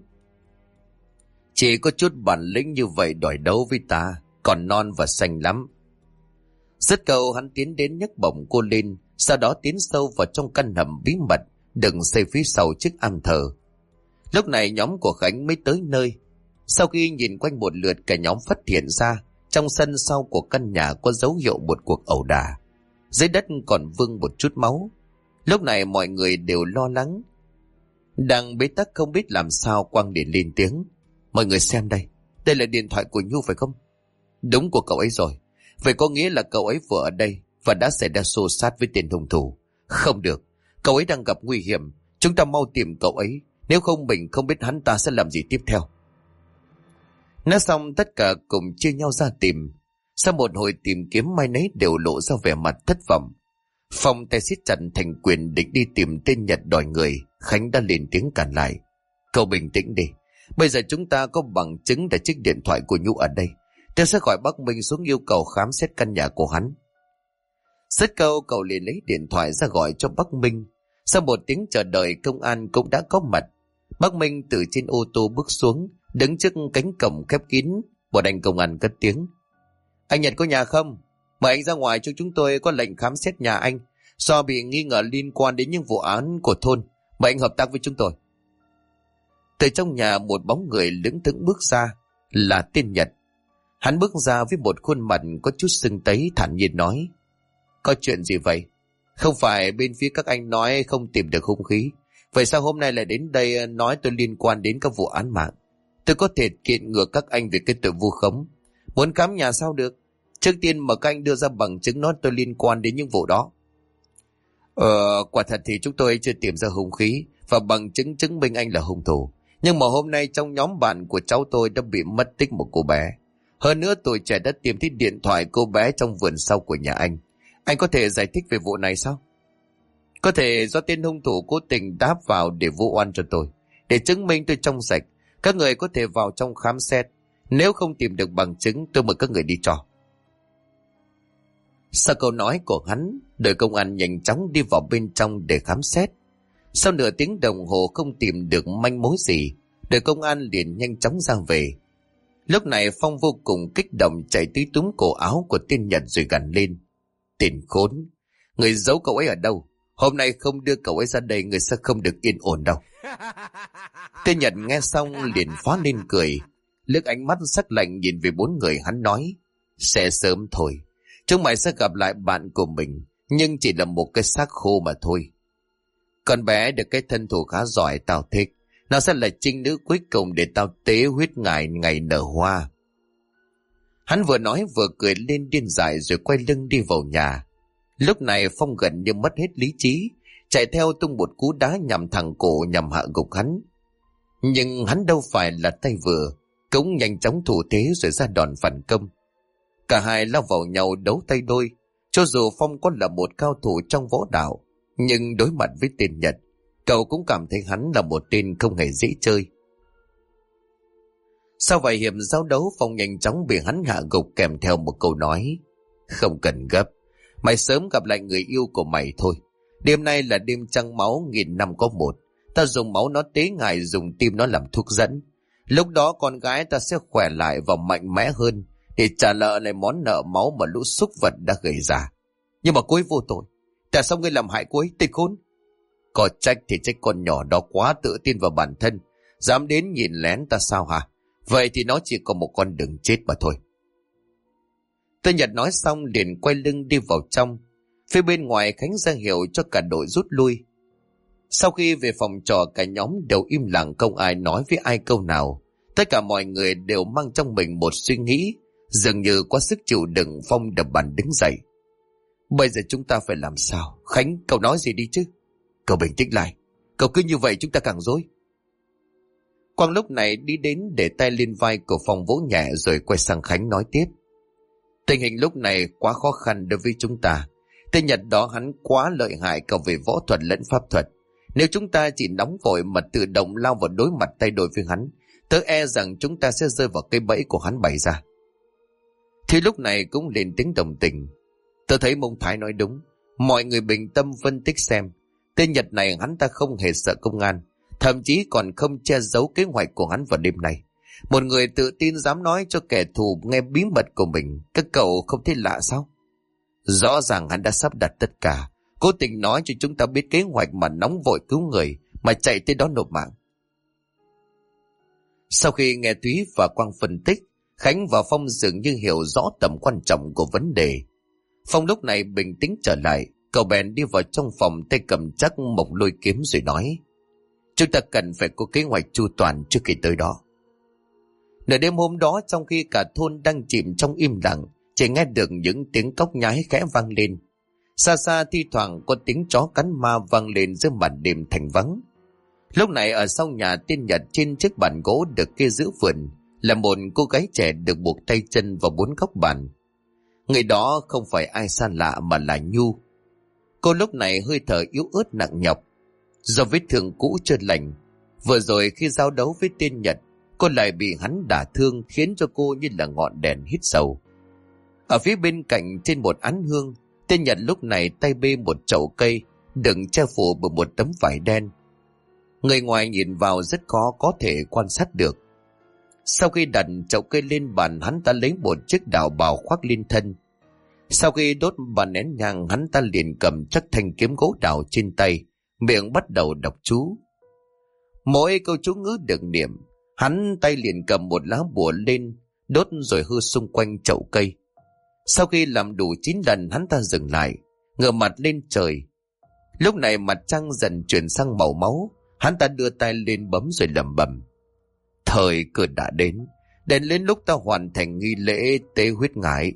chỉ có chút bản lĩnh như vậy đòi đấu với ta, còn non và xanh lắm. Dứt câu hắn tiến đến nhấc bổng cô lên, sau đó tiến sâu vào trong căn hầm bí mật đừng xây phía sau chiếc am thờ. Lúc này nhóm của Khánh mới tới nơi. Sau khi nhìn quanh một lượt, cả nhóm phát hiện ra trong sân sau của căn nhà có dấu hiệu một cuộc ẩu đả. Dưới đất còn vương một chút máu. Lúc này mọi người đều lo lắng. Đang bế tắc không biết làm sao, Quang điện lên tiếng: mọi người xem đây, đây là điện thoại của Nhu phải không? Đúng của cậu ấy rồi. Vậy có nghĩa là cậu ấy vừa ở đây và đã xảy ra xô xát với tên hung thủ. Không được, cậu ấy đang gặp nguy hiểm. Chúng ta mau tìm cậu ấy, nếu không mình không biết hắn ta sẽ làm gì tiếp theo. Nói xong tất cả cùng chia nhau ra tìm. Sau một hồi tìm kiếm, mai nấy đều lộ ra vẻ mặt thất vọng. Phong tay siết chặt thành quyền định đi tìm tên Nhật đòi người. Khánh đã lên tiếng cản lại: cậu bình tĩnh đi, bây giờ chúng ta có bằng chứng để chiếc điện thoại của Nhu ở đây. Tôi sẽ gọi bác Minh xuống yêu cầu khám xét căn nhà của hắn. Dứt câu cậu liền lấy điện thoại ra gọi cho bác Minh. Sau một tiếng chờ đợi, công an cũng đã có mặt. Bác Minh từ trên ô tô bước xuống, đứng trước cánh cổng khép kín. Một anh công an cất tiếng: anh Nhật có nhà không? Mời anh ra ngoài cho chúng tôi có lệnh khám xét nhà anh, do bị nghi ngờ liên quan đến những vụ án của thôn. Mời anh hợp tác với chúng tôi. Từ trong nhà một bóng người lững thững bước ra, là tên Nhật. Hắn bước ra với một khuôn mặt có chút sưng tấy, thản nhiên nói: có chuyện gì vậy? Không phải bên phía các anh nói không tìm được hung khí, vậy sao hôm nay lại đến đây nói tôi liên quan đến các vụ án mạng? Tôi có thể kiện ngược các anh về cái tội vu khống. Muốn khám nhà sao được? Trước tiên mà các anh đưa ra bằng chứng nói tôi liên quan đến những vụ đó. Quả thật thì chúng tôi chưa tìm ra hung khí và bằng chứng chứng minh anh là hung thủ. Nhưng mà hôm nay trong nhóm bạn của cháu tôi đã bị mất tích một cô bé. Hơn nữa tuổi trẻ đã tìm thấy điện thoại cô bé trong vườn sau của nhà anh. Anh có thể giải thích về vụ này sao? Có thể do tên hung thủ cố tình đáp vào để vu oan cho tôi. Để chứng minh tôi trong sạch, các người có thể vào trong khám xét. Nếu không tìm được bằng chứng, tôi mời các người đi cho. Sau câu nói của hắn, đội công an nhanh chóng đi vào bên trong để khám xét. Sau nửa tiếng đồng hồ không tìm được manh mối gì, đội công an liền nhanh chóng ra về. Lúc này Phong vô cùng kích động, chạy tới túm cổ áo của tên Nhật rồi gằn lên: tên khốn, người giấu cậu ấy ở đâu? Hôm nay không đưa cậu ấy ra đây, người sẽ không được yên ổn đâu. Tên Nhật nghe xong liền phá lên cười, liếc ánh mắt sắc lạnh nhìn về bốn người, hắn nói: sẽ sớm thôi, chúng mày sẽ gặp lại bạn của mình, nhưng chỉ là một cái xác khô mà thôi. Con bé được cái thân thủ khá giỏi, tao thích. Nó sẽ là trinh nữ cuối cùng để tao tế huyết ngài ngày nở hoa. Hắn vừa nói vừa cười lên điên dại rồi quay lưng đi vào nhà. Lúc này Phong gần như mất hết lý trí, chạy theo tung một cú đá nhằm thẳng cổ nhằm hạ gục hắn. Nhưng hắn đâu phải là tay vừa, cũng nhanh chóng thủ thế rồi ra đòn phản công. Cả hai lao vào nhau đấu tay đôi. Cho dù Phong có là một cao thủ trong võ đạo, nhưng đối mặt với tên Nhật, cậu cũng cảm thấy hắn là một tên không hề dễ chơi. Sau vài hiệp giao đấu, Phong nhanh chóng bị hắn hạ gục kèm theo một câu nói: "Không cần gấp, mày sớm gặp lại người yêu của mày thôi. Đêm nay là đêm trăng máu 1000 năm có một. Ta dùng máu nó tế ngài, dùng tim nó làm thuốc dẫn. Lúc đó con gái ta sẽ khỏe lại và mạnh mẽ hơn để trả nợ lại món nợ máu mà lũ súc vật đã gây ra. Nhưng mà cô ấy vô tội. Tại sao ngươi làm hại cô ấy, tên khốn?" "Có trách thì trách con nhỏ đó quá tự tin vào bản thân, dám đến nhìn lén ta sao hả? Vậy thì nó chỉ có một con đường chết mà thôi." Tên Nhật nói xong liền quay lưng đi vào trong. Phía bên ngoài Khánh ra hiệu cho cả đội rút lui. Sau khi về phòng trọ, cả nhóm đều im lặng, không ai nói với ai câu nào. Tất cả mọi người đều mang trong mình một suy nghĩ, dường như quá sức chịu đựng. Phong đập bàn đứng dậy: "Bây giờ chúng ta phải làm sao? Khánh, cậu nói gì đi chứ?" "Cậu bình tĩnh lại, cậu cứ như vậy chúng ta càng rối." Quang lúc này đi đến để tay lên vai của Phong vỗ nhẹ rồi quay sang Khánh nói tiếp: "Tình hình lúc này quá khó khăn đối với chúng ta. Tên Nhật đó hắn quá lợi hại cả về võ thuật lẫn pháp thuật. Nếu chúng ta chỉ nóng vội mà tự động lao vào đối mặt tay đôi với hắn, tớ e rằng chúng ta sẽ rơi vào cái bẫy của hắn bày ra." Thì lúc này cũng lên tiếng đồng tình: "Tớ thấy Mông Thái nói đúng. Mọi người bình tâm phân tích xem. Tên Nhật này hắn ta không hề sợ công an, thậm chí còn không che giấu kế hoạch của hắn vào đêm nay. Một người tự tin dám nói cho kẻ thù nghe bí mật của mình, các cậu không thấy lạ sao? Rõ ràng hắn đã sắp đặt tất cả, cố tình nói cho chúng ta biết kế hoạch mà nóng vội cứu người, mà chạy tới đó nộp mạng." Sau khi nghe Thúy và Quang phân tích, Khánh và Phong dường như hiểu rõ tầm quan trọng của vấn đề. Phong lúc này bình tĩnh trở lại, cậu bèn đi vào trong phòng, tay cầm chắc một lôi kiếm rồi nói: "Chúng ta cần phải có kế hoạch chu toàn trước khi tới đó." Nửa đêm hôm đó, trong khi cả thôn đang chìm trong im lặng, chỉ nghe được những tiếng cóc nhái khẽ vang lên. Xa xa thi thoảng có tiếng chó cắn ma vang lên giữa màn đêm thành vắng. Lúc này ở sau nhà tên Nhật, trên chiếc bàn gỗ được kê giữa vườn, là một cô gái trẻ được buộc tay chân vào 4 góc bàn. Người đó không phải ai xa lạ mà là Nhu. Cô lúc này hơi thở yếu ớt nặng nhọc do vết thương cũ chưa lành. Vừa rồi khi giao đấu với tên Nhật, cô lại bị hắn đả thương, khiến cho cô như là ngọn đèn hít sầu. Ở phía bên cạnh trên một án hương, tên Nhật lúc này tay bê một chậu cây đựng che phủ bởi một tấm vải đen. Người ngoài nhìn vào rất khó có thể quan sát được. Sau khi đặt chậu cây lên bàn, hắn ta lấy một chiếc đạo bào khoác lên thân. Sau khi đốt bàn nén nhang, hắn ta liền cầm chắc thanh kiếm gỗ đào trên tay, miệng bắt đầu đọc chú. Mỗi câu chú ngữ được niệm, hắn tay liền cầm một lá bùa lên, đốt rồi hư xung quanh chậu cây. Sau khi làm đủ 9 lần, hắn ta dừng lại, ngửa mặt lên trời. Lúc này mặt trăng dần chuyển sang màu máu, hắn ta đưa tay lên bấm rồi lẩm bẩm: "Thời cơ đã đến lúc ta hoàn thành nghi lễ tế huyết ngải."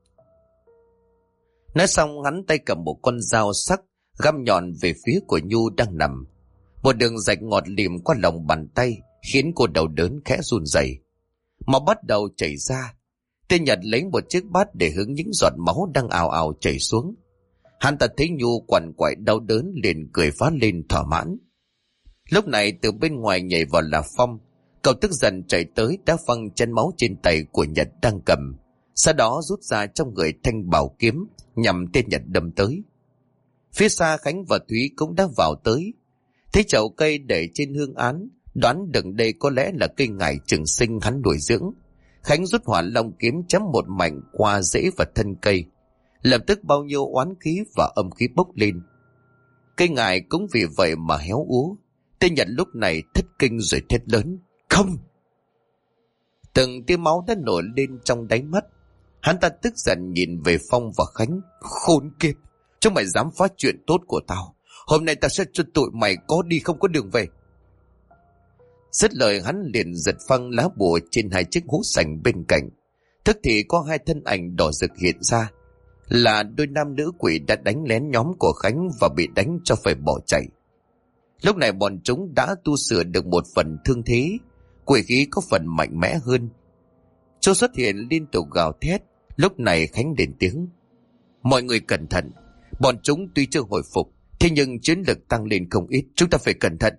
Nói xong, hắn tay cầm một con dao sắc găm nhọn về phía của Nhu đang nằm. Một đường rạch ngọt lìm qua lòng bàn tay khiến cô đau đớn khẽ run rẩy. Máu bắt đầu chảy ra. Tên Nhật lấy một chiếc bát để hứng những giọt máu đang ào ào chảy xuống. Hắn ta thấy Nhu quằn quại đau đớn liền cười phá lên thỏa mãn. Lúc này từ bên ngoài nhảy vào là Phong. Cậu tức giận chạy tới đá văng chân máu trên tay của Nhật đang cầm, sau đó rút ra trong người thanh bảo kiếm nhằm tên Nhật đâm tới. Phía xa Khánh và Thúy cũng đã vào tới. Thấy chậu cây để trên hương án, đoán được đây có lẽ là cây ngải trường sinh hắn nuôi dưỡng. Khánh rút Hỏa Long kiếm chém một mảnh qua rễ và thân cây. Lập tức bao nhiêu oán khí và âm khí bốc lên. Cây ngải cũng vì vậy mà héo úa. Tên Nhật lúc này thất kinh rồi thét lớn: "Không!" Từng tia máu đã nổi lên trong đáy mắt. Hắn ta tức giận nhìn về Phong và Khánh: "Khốn kiếp, chúng mày dám phá chuyện tốt của tao, hôm nay tao sẽ cho tụi mày có đi không có đường về." Dứt lời, hắn liền giật phăng lá bùa trên 2 chiếc hũ sành bên cạnh. Tức thì có 2 thân ảnh đỏ rực hiện ra. là đôi nam nữ quỷ đã đánh lén nhóm của Khánh và bị đánh cho phải bỏ chạy. Lúc này bọn chúng đã tu sửa được một phần thương thế, quỷ khí có phần mạnh mẽ hơn. Châu xuất hiện liên tục gào thét. Lúc này Khánh lên tiếng: mọi người cẩn thận, bọn chúng tuy chưa hồi phục, thế nhưng chiến lực tăng lên không ít, chúng ta phải cẩn thận.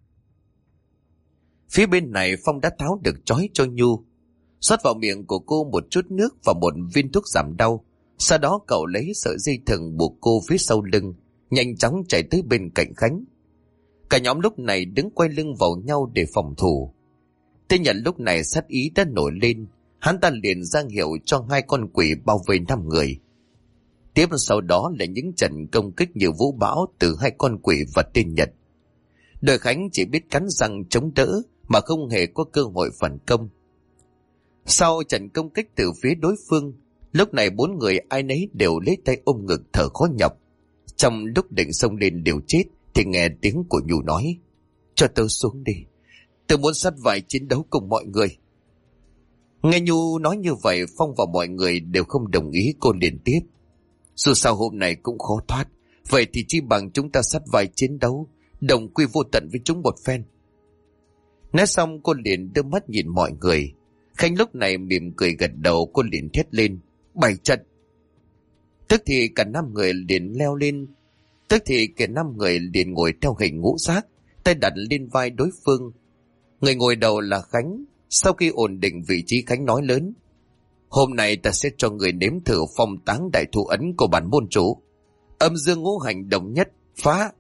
Phía bên này Phong đã tháo được trói cho Nhu, rót vào miệng của cô một chút nước và một viên thuốc giảm đau. Sau đó cậu lấy sợi dây thừng buộc cô phía sau lưng, nhanh chóng chạy tới bên cạnh Khánh. Cả nhóm lúc này đứng quay lưng vào nhau để phòng thủ. Tên Nhật lúc này sát ý đã nổi lên, hắn ta liền ra hiệu cho hai con quỷ bao vây 5 người. Tiếp sau đó là những trận công kích như vũ bão từ hai con quỷ và tên Nhật. Đội Khánh chỉ biết cắn răng chống đỡ mà không hề có cơ hội phản công. Sau trận công kích từ phía đối phương, lúc này 4 người ai nấy đều lấy tay ôm ngực thở khó nhọc. Trong lúc định xông lên đều chết thì nghe tiếng của Nhu nói: cho tớ xuống đi, tớ muốn sát vai chiến đấu cùng mọi người. Nghe Nhu nói như vậy, Phong và mọi người đều không đồng ý. Cô liền tiếp: dù sao hôm nay cũng khó thoát, vậy thì chi bằng chúng ta sát vai chiến đấu, đồng quy vô tận với chúng một phen. Nói xong cô liền đưa mắt nhìn mọi người. Khánh lúc này mỉm cười gật đầu. Cô liền thét lên: bày trận. Tức thì cả 5 người liền leo lên. Ngồi theo hình ngũ giác, tay đặt lên vai đối phương. Người ngồi đầu là Khánh. Sau khi ổn định vị trí, Khánh nói lớn: hôm nay ta sẽ cho người nếm thử phong táng đại thủ ấn của bản môn chủ. Âm dương ngũ hành đồng nhất, phá.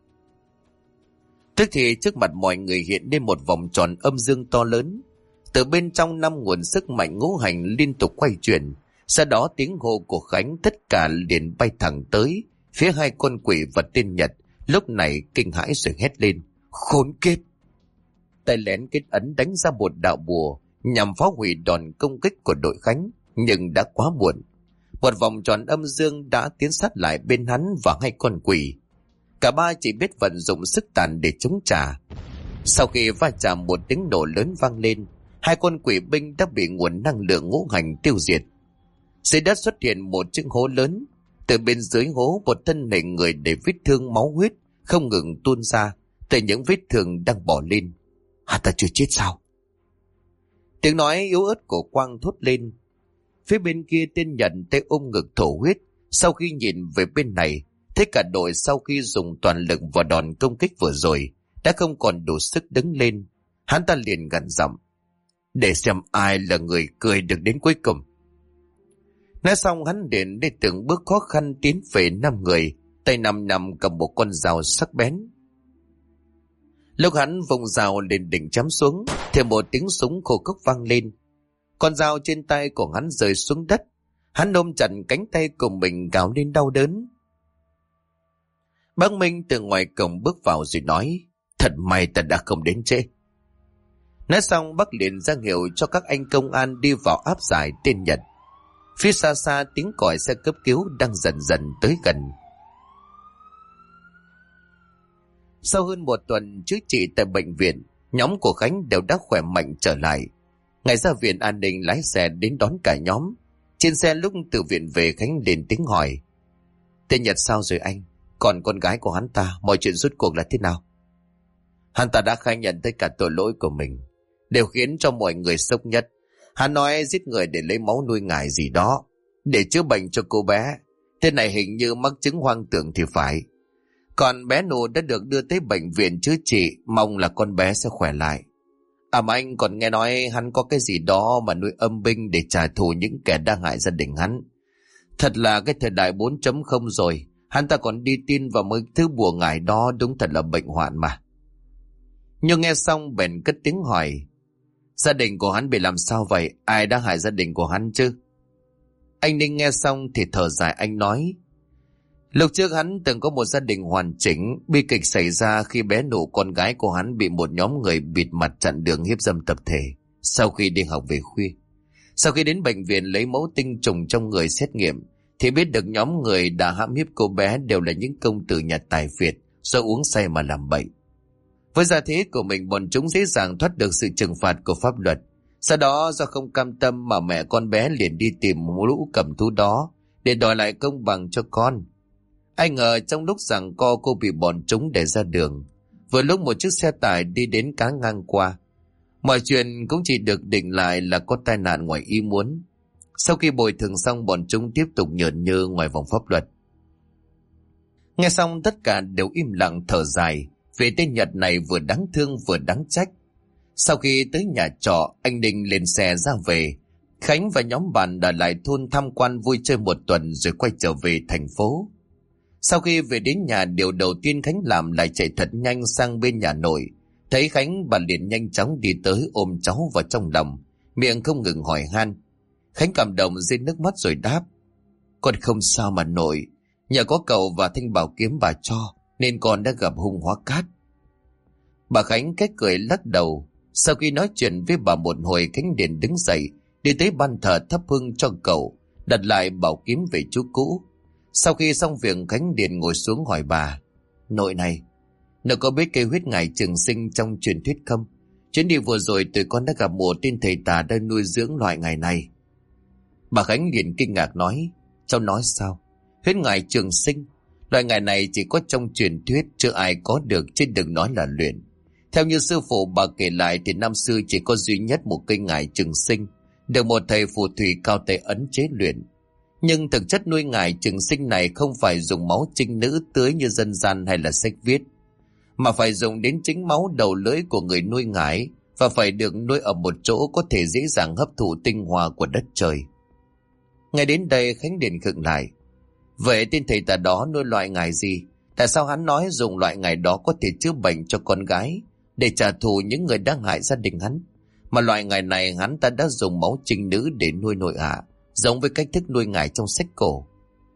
Tức thì trước mặt mọi người hiện lên một vòng tròn âm dương to lớn. Từ bên trong 5 nguồn sức mạnh ngũ hành liên tục quay chuyển. Sau đó tiếng hô của Khánh tất cả liền bay thẳng tới phía hai con quỷ và tên Nhật. Lúc này kinh hãi rồi hét lên: khốn kiếp! Tay lén kết ấn đánh ra một đạo bùa nhằm phá hủy đòn công kích của đội Khánh, nhưng đã quá muộn. Một vòng tròn âm dương đã tiến sát lại bên hắn và hai con quỷ. Cả ba chỉ biết vận dụng sức tàn để chống trả. Sau khi va chạm, một tiếng nổ lớn vang lên, hai con quỷ binh đã bị nguồn năng lượng ngũ hành tiêu diệt. Dưới đất xuất hiện một chiếc hố lớn. Từ bên dưới hố, một thân hình người để vết thương máu huyết không ngừng tuôn ra từ những vết thương đang bò lên. Ta chưa chết sao? Tiếng nói yếu ớt của Quang thốt lên. Phía bên kia tên Nhật tay ôm ngực thổ huyết. Sau khi nhìn về bên này, thấy cả đội sau khi dùng toàn lực vào đòn công kích vừa rồi đã không còn đủ sức đứng lên. Hắn ta liền gằn giọng: để xem ai là người cười được đến cuối cùng. Nói xong hắn đến để từng bước khó khăn tiến về 5 người, tay nằm cầm một con dao sắc bén. Lúc hắn vùng dao lên đỉnh chém xuống thì một tiếng súng khô khốc vang lên. Con dao trên tay của hắn rơi xuống đất. Hắn ôm chặt cánh tay của mình gào lên đau đớn. Bác Minh từ ngoài cổng bước vào rồi nói: thật may ta đã không đến trễ. Nói xong bác liền ra hiệu cho các anh công an đi vào áp giải tên Nhật. Phía xa xa tiếng còi xe cấp cứu đang dần dần tới gần. Sau hơn 1 tuần chữa trị tại bệnh viện, nhóm của Khánh đều đã khỏe mạnh trở lại. Ngày ra viện, an ninh lái xe đến đón cả nhóm. Trên xe lúc từ viện về, Khánh lên tiếng hỏi: tên Nhật sao rồi anh? Còn con gái của hắn ta, mọi chuyện rốt cuộc là thế nào? Hắn ta đã khai nhận tất cả tội lỗi của mình, đều khiến cho mọi người sốc nhất. Hắn nói giết người để lấy máu nuôi ngải gì đó, để chữa bệnh cho cô bé. Tên này hình như mắc chứng hoang tưởng thì phải. Còn bé Nụ đã được đưa tới bệnh viện chữa trị, mong là con bé sẽ khỏe lại. Mà anh còn nghe nói hắn có cái gì đó mà nuôi âm binh để trả thù những kẻ đang hại gia đình hắn. Thật là cái thời đại 4.0 rồi, hắn ta còn đi tin vào mấy thứ bùa ngải đó, đúng thật là bệnh hoạn mà. Nhưng nghe xong bèn cất tiếng hỏi: gia đình của hắn bị làm sao vậy? Ai đã hại gia đình của hắn chứ? Anh Ninh nghe xong thì thở dài, anh nói: lúc trước hắn từng có một gia đình hoàn chỉnh. Bi kịch xảy ra khi bé Nụ, con gái của hắn, bị một nhóm người bịt mặt chặn đường hiếp dâm tập thể sau khi đi học về khuya. Sau khi đến bệnh viện lấy mẫu tinh trùng trong người xét nghiệm thì biết được nhóm người đã hãm hiếp cô bé đều là những công tử nhà tài phiệt do uống say mà làm bậy. Với gia thế của mình, bọn chúng dễ dàng thoát được sự trừng phạt của pháp luật. Sau đó do không cam tâm mà mẹ con bé liền đi tìm lũ cầm thú đó để đòi lại công bằng cho con. Ai ngờ trong lúc giằng co cô bị bọn chúng đẩy ra đường. Vừa lúc một chiếc xe tải đi đến cán ngang qua. Mọi chuyện cũng chỉ được định lại là có tai nạn ngoài ý muốn. Sau khi bồi thường xong, bọn chúng tiếp tục nhởn nhơ ngoài vòng pháp luật. Nghe xong tất cả đều im lặng thở dài, vì tên Nhật này vừa đáng thương vừa đáng trách. Sau khi tới nhà trọ, anh Ninh lên xe ra về. Khánh và nhóm bạn đã lại thôn tham quan vui chơi một tuần rồi quay trở về thành phố. Sau khi về đến nhà, điều đầu tiên Khánh làm là chạy thật nhanh sang bên nhà nội. Thấy Khánh, bà liền nhanh chóng đi tới ôm cháu vào trong lòng, miệng không ngừng hỏi han. Khánh cảm động rơi nước mắt rồi đáp: Con không sao mà nội, nhờ có cậu và thanh bảo kiếm bà cho nên con đã gặp hung hóa cát. Bà Khánh cách cười lắc đầu. Sau khi nói chuyện với bà một hồi, Khánh liền đứng dậy đi tới ban thờ thắp hương cho cậu, đặt lại bảo kiếm về chỗ cũ. Sau khi xong việc, Khánh liền ngồi xuống hỏi bà: Nội này, nội có biết cây huyết ngải trường sinh trong truyền thuyết không? Chuyến đi vừa rồi tụi con đã gặp một tên thầy tà đang nuôi dưỡng loại ngải này. Bà Khánh liền kinh ngạc nói: Cháu nói sao? Huyết ngải trường sinh? Loại ngải này chỉ có trong truyền thuyết, chưa ai có được, chứ đừng nói là luyện. Theo như sư phụ bà kể lại thì năm xưa chỉ có duy nhất một cây ngải trường sinh được một thầy phù thủy cao tay ấn chế luyện. Nhưng thực chất nuôi ngải trường sinh này không phải dùng máu trinh nữ tưới như dân gian hay là sách viết, mà phải dùng đến chính máu đầu lưỡi của người nuôi ngải, và phải được nuôi ở một chỗ có thể dễ dàng hấp thụ tinh hoa của đất trời. Ngay đến đây Khánh liền khựng lại. Vậy tên thầy tà đó nuôi loại ngải gì? Tại sao hắn nói dùng loại ngải đó có thể chữa bệnh cho con gái, để trả thù những người đang hại gia đình hắn? Mà loại ngải này hắn ta đã dùng máu trinh nữ để nuôi nội hạ, giống với cách thức nuôi ngải trong sách cổ.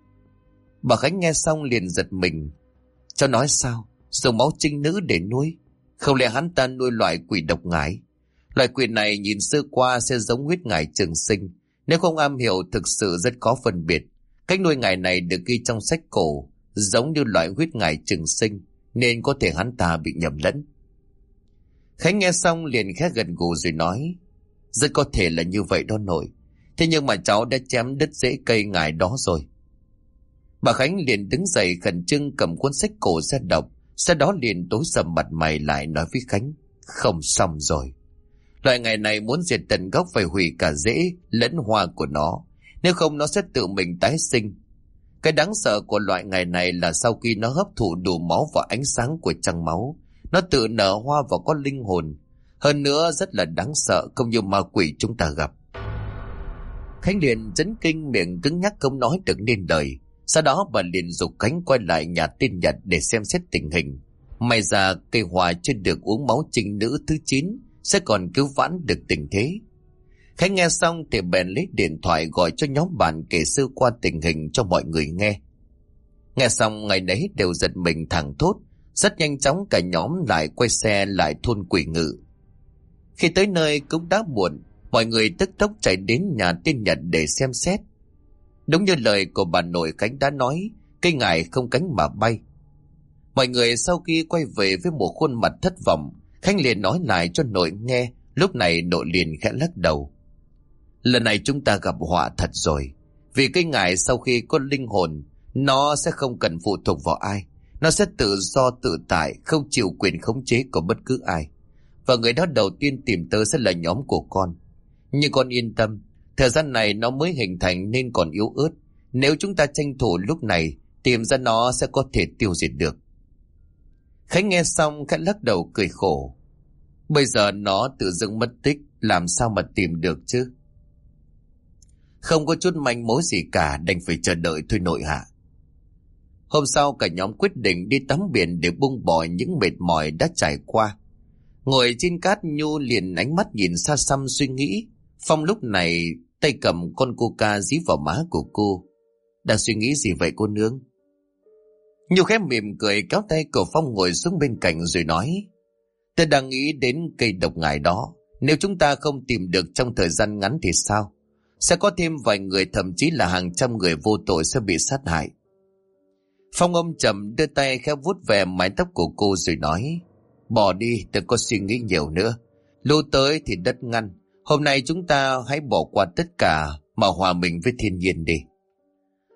Bà Khánh nghe xong liền giật mình. Cháu nói sao? Dùng máu trinh nữ để nuôi? Không lẽ hắn ta nuôi loại quỷ độc ngải? Loại quỷ này nhìn sơ qua sẽ giống huyết ngải trường sinh. Nếu không am hiểu thực sự rất khó phân biệt. Cách nuôi ngải này được ghi trong sách cổ giống như loại huyết ngải trường sinh, nên có thể hắn ta bị nhầm lẫn. Khánh nghe xong liền khẽ gật gù rồi nói: Rất có thể là như vậy đó nội. Thế nhưng mà cháu đã chém đứt rễ cây ngải đó rồi. Bà Khánh liền đứng dậy khẩn trương cầm cuốn sách cổ ra đọc. Sau đó liền tối sầm mặt mày lại nói với Khánh: Không xong rồi. Loại ngải này muốn diệt tận gốc phải hủy cả rễ lẫn hoa của nó, nếu không nó sẽ tự mình tái sinh. Cái đáng sợ của loại ngải này là sau khi nó hấp thụ đủ máu và ánh sáng của trăng máu, nó tự nở hoa và có linh hồn. Hơn nữa rất là đáng sợ, không như ma quỷ chúng ta gặp. Khánh liền chấn kinh, miệng cứng nhắc không nói được nên lời. Sau đó bà liền giục Khánh quay lại nhà tên Nhật để xem xét tình hình. May ra cây hoa chưa được uống máu trinh nữ thứ 9 sẽ còn cứu vãn được tình thế. Khánh nghe xong thì bèn lấy điện thoại gọi cho nhóm bạn kể sơ qua tình hình cho mọi người nghe. Nghe xong ngày đấy đều giật mình thẳng thốt. Rất nhanh chóng cả nhóm lại quay xe lại thôn Quỷ Ngự. Khi tới nơi cũng đã muộn, mọi người tức tốc chạy đến nhà tên Nhật để xem xét. Đúng như lời của bà nội Khánh đã nói, cây ngải không cánh mà bay. Mọi người sau khi quay về với một khuôn mặt thất vọng, Khánh liền nói lại cho nội nghe. Lúc này nội liền khẽ lắc đầu: Lần này chúng ta gặp họa thật rồi. Vì cây ngải sau khi có linh hồn, nó sẽ không cần phụ thuộc vào ai. Nó sẽ tự do tự tại, không chịu quyền khống chế của bất cứ ai. Và người đó đầu tiên tìm tới sẽ là nhóm của con. Nhưng con yên tâm, thời gian này nó mới hình thành nên còn yếu ớt. Nếu chúng ta tranh thủ lúc này, tìm ra nó sẽ có thể tiêu diệt được. Khánh nghe xong khẽ lắc đầu cười khổ. Bây giờ nó tự dưng mất tích, làm sao mà tìm được chứ? Không có chút manh mối gì cả, đành phải chờ đợi thôi nội hạ. Hôm sau cả nhóm quyết định đi tắm biển để buông bỏ những mệt mỏi đã trải qua. Ngồi trên cát, Nhu liền ánh mắt nhìn xa xăm suy nghĩ. Phong lúc này tay cầm con coca dí vào má của cô. Đang suy nghĩ gì vậy cô nương? Nhu khẽ mỉm cười kéo tay của Phong ngồi xuống bên cạnh rồi nói: Tôi đang nghĩ đến cây độc ngải đó. Nếu chúng ta không tìm được trong thời gian ngắn thì sao? Sẽ có thêm vài người, thậm chí là hàng trăm người vô tội sẽ bị sát hại. Phong âm trầm đưa tay khẽ vuốt về mái tóc của cô rồi nói: Bỏ đi, đừng có suy nghĩ nhiều nữa. Lũ tới thì đất ngăn. Hôm nay chúng ta hãy bỏ qua tất cả mà hòa mình với thiên nhiên đi.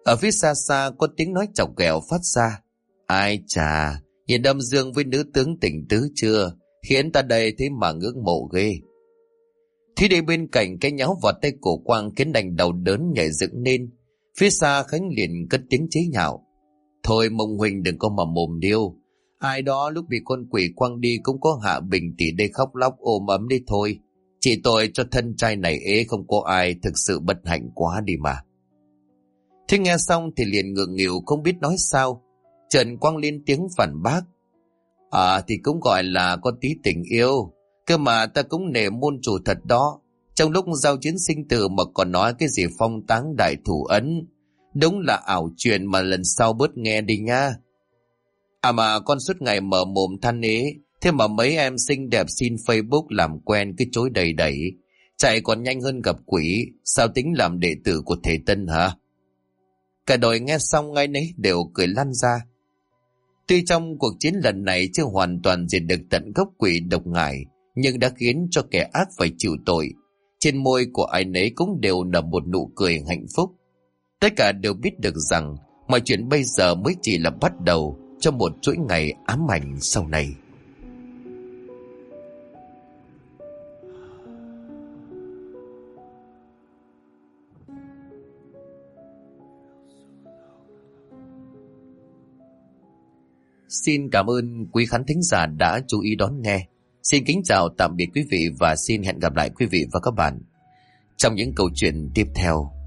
Ở phía xa xa có tiếng nói chọc ghẹo phát ra. Ai chà, nhìn Âm Dương với nữ tướng tình tứ chưa, khiến ta đây thế mà ngưỡng mộ ghê. Thúy đi bên cạnh cái nháo vào tay cổ Quang khiến anh đầu đớn nhảy dựng lên. Phía xa Khánh liền cất tiếng chế nhạo. Thôi Mông Huỳnh đừng có mà mồm điêu. Ai đó lúc bị con quỷ quăng đi cũng có Hạ Bình tỷ đây khóc lóc ôm ấm đi thôi. Chỉ tội cho thân trai này ế không có ai, thực sự bất hạnh quá đi mà. Thế nghe xong thì liền ngượng nghịu không biết nói sao. Trần Quang lên tiếng phản bác. Thì cũng gọi là có tí tình yêu. Cơ mà ta cũng nể môn chủ thật đó. Trong lúc giao chiến sinh tử mà còn nói cái gì phong táng đại thủ ấn. Đúng là ảo chuyện mà lần sau bớt nghe đi nha. Mà con suốt ngày mở mồm than ế. Thế mà mấy em xinh đẹp xin Facebook làm quen cái chối đầy đẩy. Chạy còn nhanh hơn gặp quỷ. Sao tính làm đệ tử của thầy Tân hả? Cả đội nghe xong ngay nấy đều cười lăn ra. Tuy trong cuộc chiến lần này chưa hoàn toàn diệt được tận gốc quỷ độc ngải, nhưng đã khiến cho kẻ ác phải chịu tội. Trên môi của ai nấy cũng đều nở một nụ cười hạnh phúc. Tất cả đều biết được rằng mọi chuyện bây giờ mới chỉ là bắt đầu cho một chuỗi ngày ám ảnh sau này. Xin cảm ơn quý khán thính giả đã chú ý đón nghe. Xin kính chào tạm biệt quý vị và xin hẹn gặp lại quý vị và các bạn trong những câu chuyện tiếp theo.